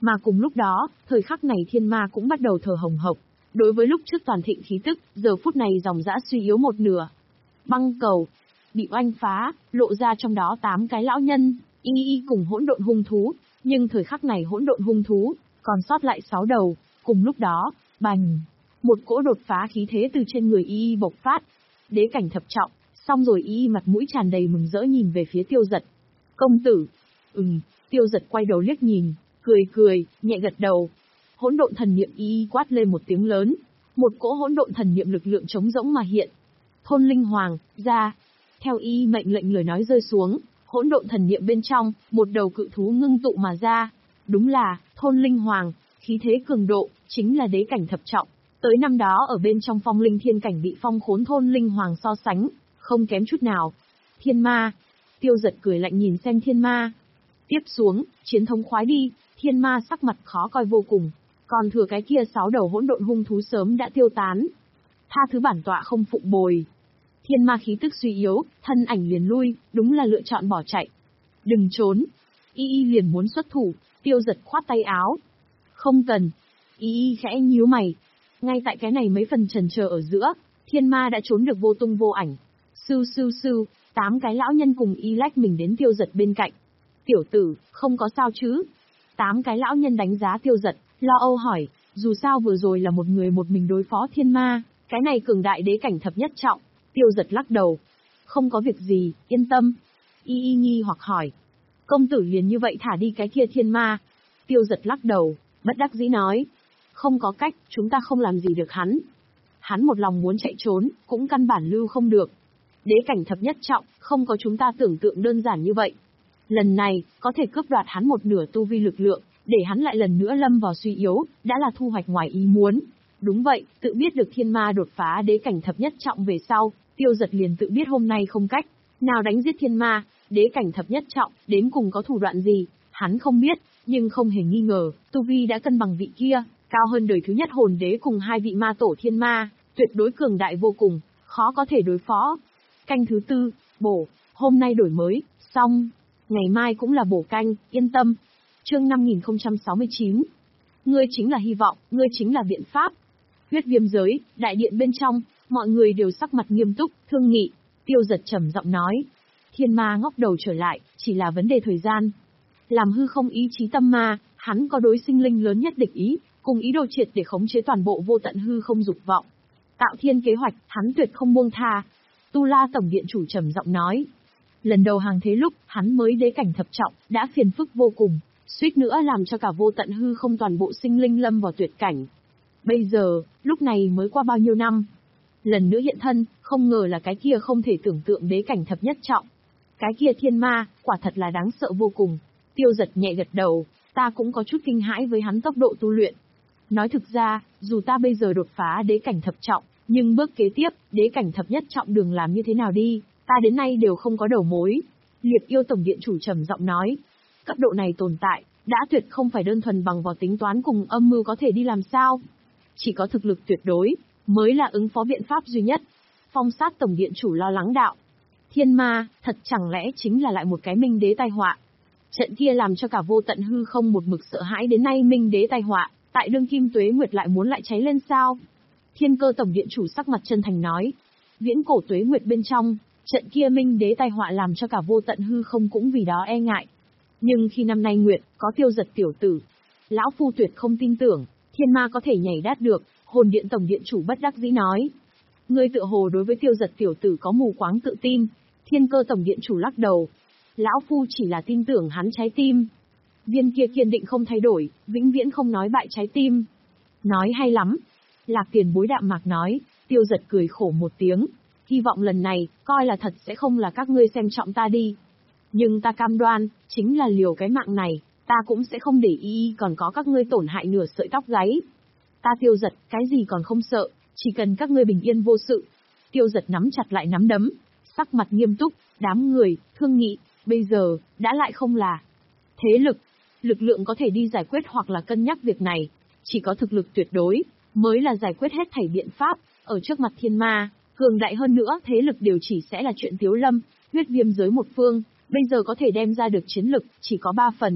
Mà cùng lúc đó, thời khắc này thiên ma cũng bắt đầu thở hồng hộc. Đối với lúc trước toàn thịnh khí tức, giờ phút này dòng dã suy yếu một nửa. Băng cầu bị oanh phá, lộ ra trong đó tám cái lão nhân, y y cùng hỗn độn hung thú, nhưng thời khắc này hỗn độn hung thú còn sót lại sáu đầu. Cùng lúc đó, bành, một cỗ đột phá khí thế từ trên người y y bộc phát. Đế cảnh thập trọng, xong rồi y y mặt mũi tràn đầy mừng rỡ nhìn về phía Tiêu Dật. Công tử. Ừm, Tiêu Dật quay đầu liếc nhìn, cười cười, nhẹ gật đầu. Hỗn độn thần niệm y y quát lên một tiếng lớn, một cỗ hỗn độn thần niệm lực lượng trống rỗng mà hiện. Thôn Linh Hoàng, ra. Theo y y mệnh lệnh lời nói rơi xuống, hỗn độn thần niệm bên trong, một đầu cự thú ngưng tụ mà ra. Đúng là, Thôn Linh Hoàng, khí thế cường độ, chính là đế cảnh thập trọng. Tới năm đó ở bên trong phong linh thiên cảnh bị phong khốn Thôn Linh Hoàng so sánh, không kém chút nào. Thiên ma. Tiêu Dật cười lạnh nhìn xem thiên ma. Tiếp xuống, chiến thống khoái đi, thiên ma sắc mặt khó coi vô cùng. Còn thừa cái kia sáu đầu hỗn độn hung thú sớm đã tiêu tán. Tha thứ bản tọa không phụng bồi. Thiên ma khí tức suy yếu, thân ảnh liền lui, đúng là lựa chọn bỏ chạy. Đừng trốn. Y y liền muốn xuất thủ, Tiêu Dật khoát tay áo. Không cần. Y y khẽ nhíu mày. Ngay tại cái này mấy phần chần chờ ở giữa, thiên ma đã trốn được vô tung vô ảnh. Sưu sưu sưu, tám cái lão nhân cùng y lách mình đến Tiêu Dật bên cạnh. Tiểu tử, không có sao chứ? Tám cái lão nhân đánh giá Tiêu Dật, lo âu hỏi, dù sao vừa rồi là một người một mình đối phó thiên ma, cái này cường đại đế cảnh thập nhất trọng. Tiêu Dật lắc đầu. Không có việc gì, yên tâm. Y y nghi hoặc hỏi. Công tử liền như vậy thả đi cái kia thiên ma. Tiêu Dật lắc đầu, bất đắc dĩ nói. Không có cách, chúng ta không làm gì được hắn. Hắn một lòng muốn chạy trốn, cũng căn bản lưu không được. Đế cảnh thập nhất trọng, không có chúng ta tưởng tượng đơn giản như vậy. Lần này, có thể cướp đoạt hắn một nửa tu vi lực lượng, để hắn lại lần nữa lâm vào suy yếu, đã là thu hoạch ngoài ý muốn. Đúng vậy, tự biết được thiên ma đột phá đế cảnh thập nhất trọng về sau, Tiêu Dật liền tự biết hôm nay không cách nào đánh giết thiên ma, đế cảnh thập nhất trọng, đến cùng có thủ đoạn gì, hắn không biết, nhưng không hề nghi ngờ, tu vi đã cân bằng vị kia, cao hơn đời thứ nhất hồn đế cùng hai vị ma tổ thiên ma, tuyệt đối cường đại vô cùng, khó có thể đối phó. Canh thứ tư, bổ, hôm nay đổi mới, xong, ngày mai cũng là bổ canh, yên tâm. Chương năm nghìn không trăm sáu mươi chín. Ngươi chính là hy vọng, ngươi chính là biện pháp. Huyết viêm giới, đại điện bên trong, mọi người đều sắc mặt nghiêm túc, thương nghị. Tiêu Dật trầm giọng nói. Thiên ma ngóc đầu trở lại, chỉ là vấn đề thời gian. Làm hư không ý chí tâm ma, hắn có đối sinh linh lớn nhất địch ý, cùng ý đồ triệt để khống chế toàn bộ vô tận hư không dục vọng. Tạo thiên kế hoạch, hắn tuyệt không buông tha. Tu La Tổng Điện chủ trầm giọng nói. Lần đầu hàng thế lúc, hắn mới đế cảnh thập trọng, đã phiền phức vô cùng, suýt nữa làm cho cả vô tận hư không toàn bộ sinh linh lâm vào tuyệt cảnh. Bây giờ, lúc này mới qua bao nhiêu năm. Lần nữa hiện thân, không ngờ là cái kia không thể tưởng tượng đế cảnh thập nhất trọng. Cái kia thiên ma, quả thật là đáng sợ vô cùng. Tiêu Dật nhẹ gật đầu, ta cũng có chút kinh hãi với hắn tốc độ tu luyện. Nói thực ra, dù ta bây giờ đột phá đế cảnh thập trọng, nhưng bước kế tiếp, đế cảnh thập nhất trọng đường làm như thế nào đi, ta đến nay đều không có đầu mối. Liệt Yêu Tổng Điện chủ trầm giọng nói, cấp độ này tồn tại, đã tuyệt không phải đơn thuần bằng vào tính toán cùng âm mưu có thể đi làm sao. Chỉ có thực lực tuyệt đối, mới là ứng phó biện pháp duy nhất. Phong Sát Tổng Điện chủ lo lắng đạo. Thiên ma, thật chẳng lẽ chính là lại một cái minh đế tai họa. Trận kia làm cho cả vô tận hư không một mực sợ hãi đến nay minh đế tai họa, tại đương kim tuế nguyệt lại muốn lại cháy lên sao? Thiên Cơ Tổng Điện chủ sắc mặt chân thành nói. Viễn cổ tuế nguyệt bên trong, trận kia minh đế tai họa làm cho cả vô tận hư không cũng vì đó e ngại. Nhưng khi năm nay nguyệt, có Tiêu Dật tiểu tử, lão phu tuyệt không tin tưởng, thiên ma có thể nhảy đát được, Hồn Điện Tổng Điện chủ bất đắc dĩ nói. Ngươi tựa hồ đối với Tiêu Dật tiểu tử có mù quáng tự tin. Thiên Cơ Tổng Điện chủ lắc đầu. Lão phu chỉ là tin tưởng hắn trái tim. Viên kia kiên định không thay đổi, vĩnh viễn không nói bại trái tim. Nói hay lắm. Lạc Tiền Bối đạm mạc nói. Tiêu Dật cười khổ một tiếng. Hy vọng lần này, coi là thật sẽ không là các ngươi xem trọng ta đi. Nhưng ta cam đoan, chính là liều cái mạng này, ta cũng sẽ không để ý còn có các ngươi tổn hại nửa sợi tóc gáy. Ta Tiêu Dật, cái gì còn không sợ, chỉ cần các ngươi bình yên vô sự. Tiêu Dật nắm chặt lại nắm đấm, sắc mặt nghiêm túc, đám người, thương nghị, bây giờ, đã lại không là thế lực, lực lượng có thể đi giải quyết hoặc là cân nhắc việc này, chỉ có thực lực tuyệt đối, mới là giải quyết hết thảy biện pháp, ở trước mặt thiên ma, cường đại hơn nữa thế lực đều chỉ sẽ là chuyện Tiếu Lâm, huyết viêm giới một phương, bây giờ có thể đem ra được chiến lực, chỉ có ba phần.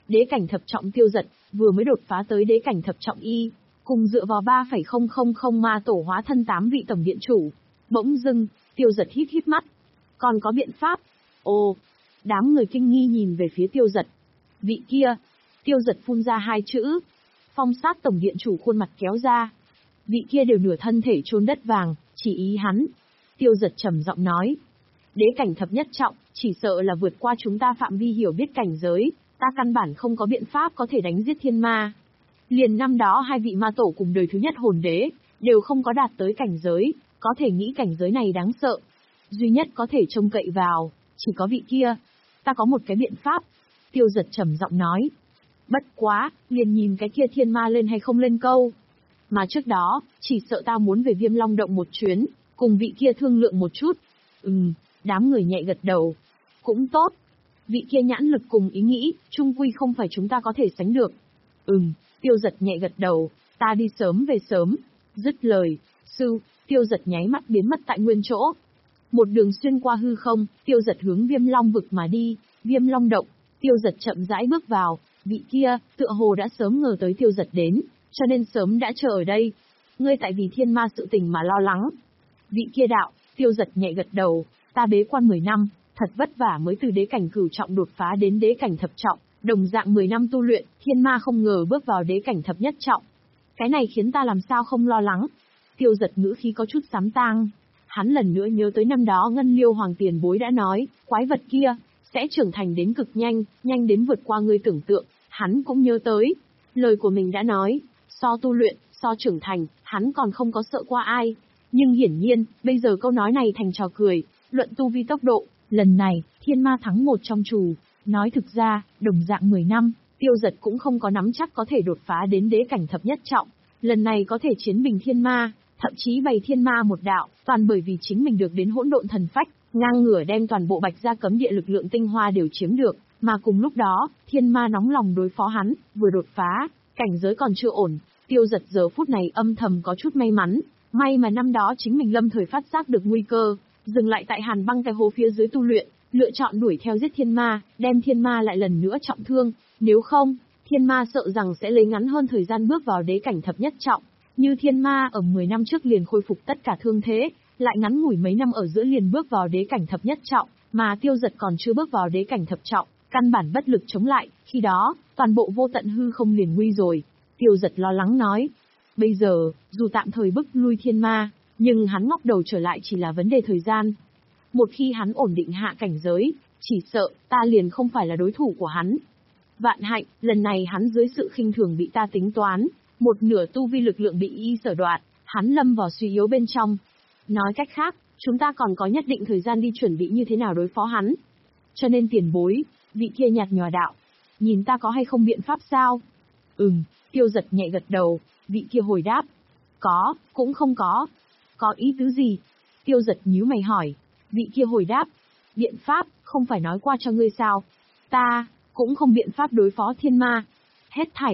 Đế cảnh thập trọng Tiêu Dật, vừa mới đột phá tới đế cảnh thập trọng y, cùng dựa vào ba phẩy không không không ma tổ hóa thân tám vị tổng điện chủ. Bỗng dưng, Tiêu Dật híp híp mắt. Còn có biện pháp? Ồ, đám người kinh nghi nhìn về phía Tiêu Dật. Vị kia, Tiêu Dật phun ra hai chữ. Phong Sát tổng điện chủ khuôn mặt kéo ra. Vị kia đều nửa thân thể chôn đất vàng, chỉ ý hắn. Tiêu Dật trầm giọng nói. Đế cảnh thập nhất trọng, chỉ sợ là vượt qua chúng ta phạm vi hiểu biết cảnh giới, ta căn bản không có biện pháp có thể đánh giết thiên ma. Liền năm đó hai vị ma tổ cùng đời thứ nhất hồn đế, đều không có đạt tới cảnh giới, có thể nghĩ cảnh giới này đáng sợ. Duy nhất có thể trông cậy vào, chỉ có vị kia. Ta có một cái biện pháp. Tiêu Dật trầm giọng nói. Bất quá, liền nhìn cái kia thiên ma lên hay không lên câu. Mà trước đó, chỉ sợ ta muốn về Viêm Long Động một chuyến, cùng vị kia thương lượng một chút. Ừm, đám người nhẹ gật đầu. Cũng tốt. Vị kia nhãn lực cùng ý nghĩ, chung quy không phải chúng ta có thể sánh được. Ừm, Tiêu Dật nhẹ gật đầu, ta đi sớm về sớm. Dứt lời, sư, Tiêu Dật nháy mắt biến mất tại nguyên chỗ. Một đường xuyên qua hư không, Tiêu Dật hướng Viêm Long vực mà đi, Viêm Long Động. Tiêu Dật chậm rãi bước vào, vị kia, tựa hồ đã sớm ngờ tới Tiêu Dật đến, cho nên sớm đã chờ ở đây. Ngươi tại vì thiên ma sự tình mà lo lắng. Vị kia đạo, Tiêu Dật nhẹ gật đầu, ta bế quan mười năm, thật vất vả mới từ đế cảnh cửu trọng đột phá đến đế cảnh thập trọng, đồng dạng mười năm tu luyện, thiên ma không ngờ bước vào đế cảnh thập nhất trọng. Cái này khiến ta làm sao không lo lắng. Tiêu Dật ngữ khí có chút sám tang. Hắn lần nữa nhớ tới năm đó Ngân Liêu Hoàng tiền bối đã nói, quái vật kia sẽ trưởng thành đến cực nhanh, nhanh đến vượt qua ngươi tưởng tượng. Hắn cũng nhớ tới, lời của mình đã nói, so tu luyện, so trưởng thành, hắn còn không có sợ qua ai. Nhưng hiển nhiên, bây giờ câu nói này thành trò cười, luận tu vi tốc độ, lần này, thiên ma thắng một trong trù. Nói thực ra, đồng dạng mười năm, Tiêu Dật cũng không có nắm chắc có thể đột phá đến đế cảnh thập nhất trọng. Lần này có thể chiến bình thiên ma, thậm chí bày thiên ma một đạo, toàn bởi vì chính mình được đến hỗn độn thần phách, ngang ngửa đem toàn bộ Bạch Gia cấm địa lực lượng tinh hoa đều chiếm được, mà cùng lúc đó, thiên ma nóng lòng đối phó hắn, vừa đột phá, cảnh giới còn chưa ổn, Tiêu Dật giờ phút này âm thầm có chút may mắn, may mà năm đó chính mình lâm thời phát giác được nguy cơ, dừng lại tại Hàn Băng cái hố phía dưới tu luyện, lựa chọn đuổi theo giết thiên ma, đem thiên ma lại lần nữa trọng thương, nếu không, thiên ma sợ rằng sẽ lấy ngắn hơn thời gian bước vào đế cảnh thập nhất trọng. Như thiên ma ở mười năm trước liền khôi phục tất cả thương thế, lại ngắn ngủi mấy năm ở giữa liền bước vào đế cảnh thập nhất trọng, mà Tiêu Dật còn chưa bước vào đế cảnh thập trọng, căn bản bất lực chống lại, khi đó, toàn bộ vô tận hư không liền nguy rồi. Tiêu Dật lo lắng nói, bây giờ, dù tạm thời bức lui thiên ma, nhưng hắn ngóc đầu trở lại chỉ là vấn đề thời gian. Một khi hắn ổn định hạ cảnh giới, chỉ sợ, ta liền không phải là đối thủ của hắn. Vạn hạnh, lần này hắn dưới sự khinh thường bị ta tính toán, một nửa tu vi lực lượng bị y sở đoạt, hắn lâm vào suy yếu bên trong. Nói cách khác, chúng ta còn có nhất định thời gian đi chuẩn bị như thế nào đối phó hắn. Cho nên tiền bối, vị kia nhạt nhòa đạo, nhìn ta có hay không biện pháp sao? Ừm, Tiêu Dật nhẹ gật đầu, vị kia hồi đáp. Có, cũng không có. Có ý tứ gì? Tiêu Dật nhíu mày hỏi. Vị kia hồi đáp. Biện pháp, không phải nói qua cho ngươi sao? Ta, cũng không biện pháp đối phó thiên ma. Hết thảy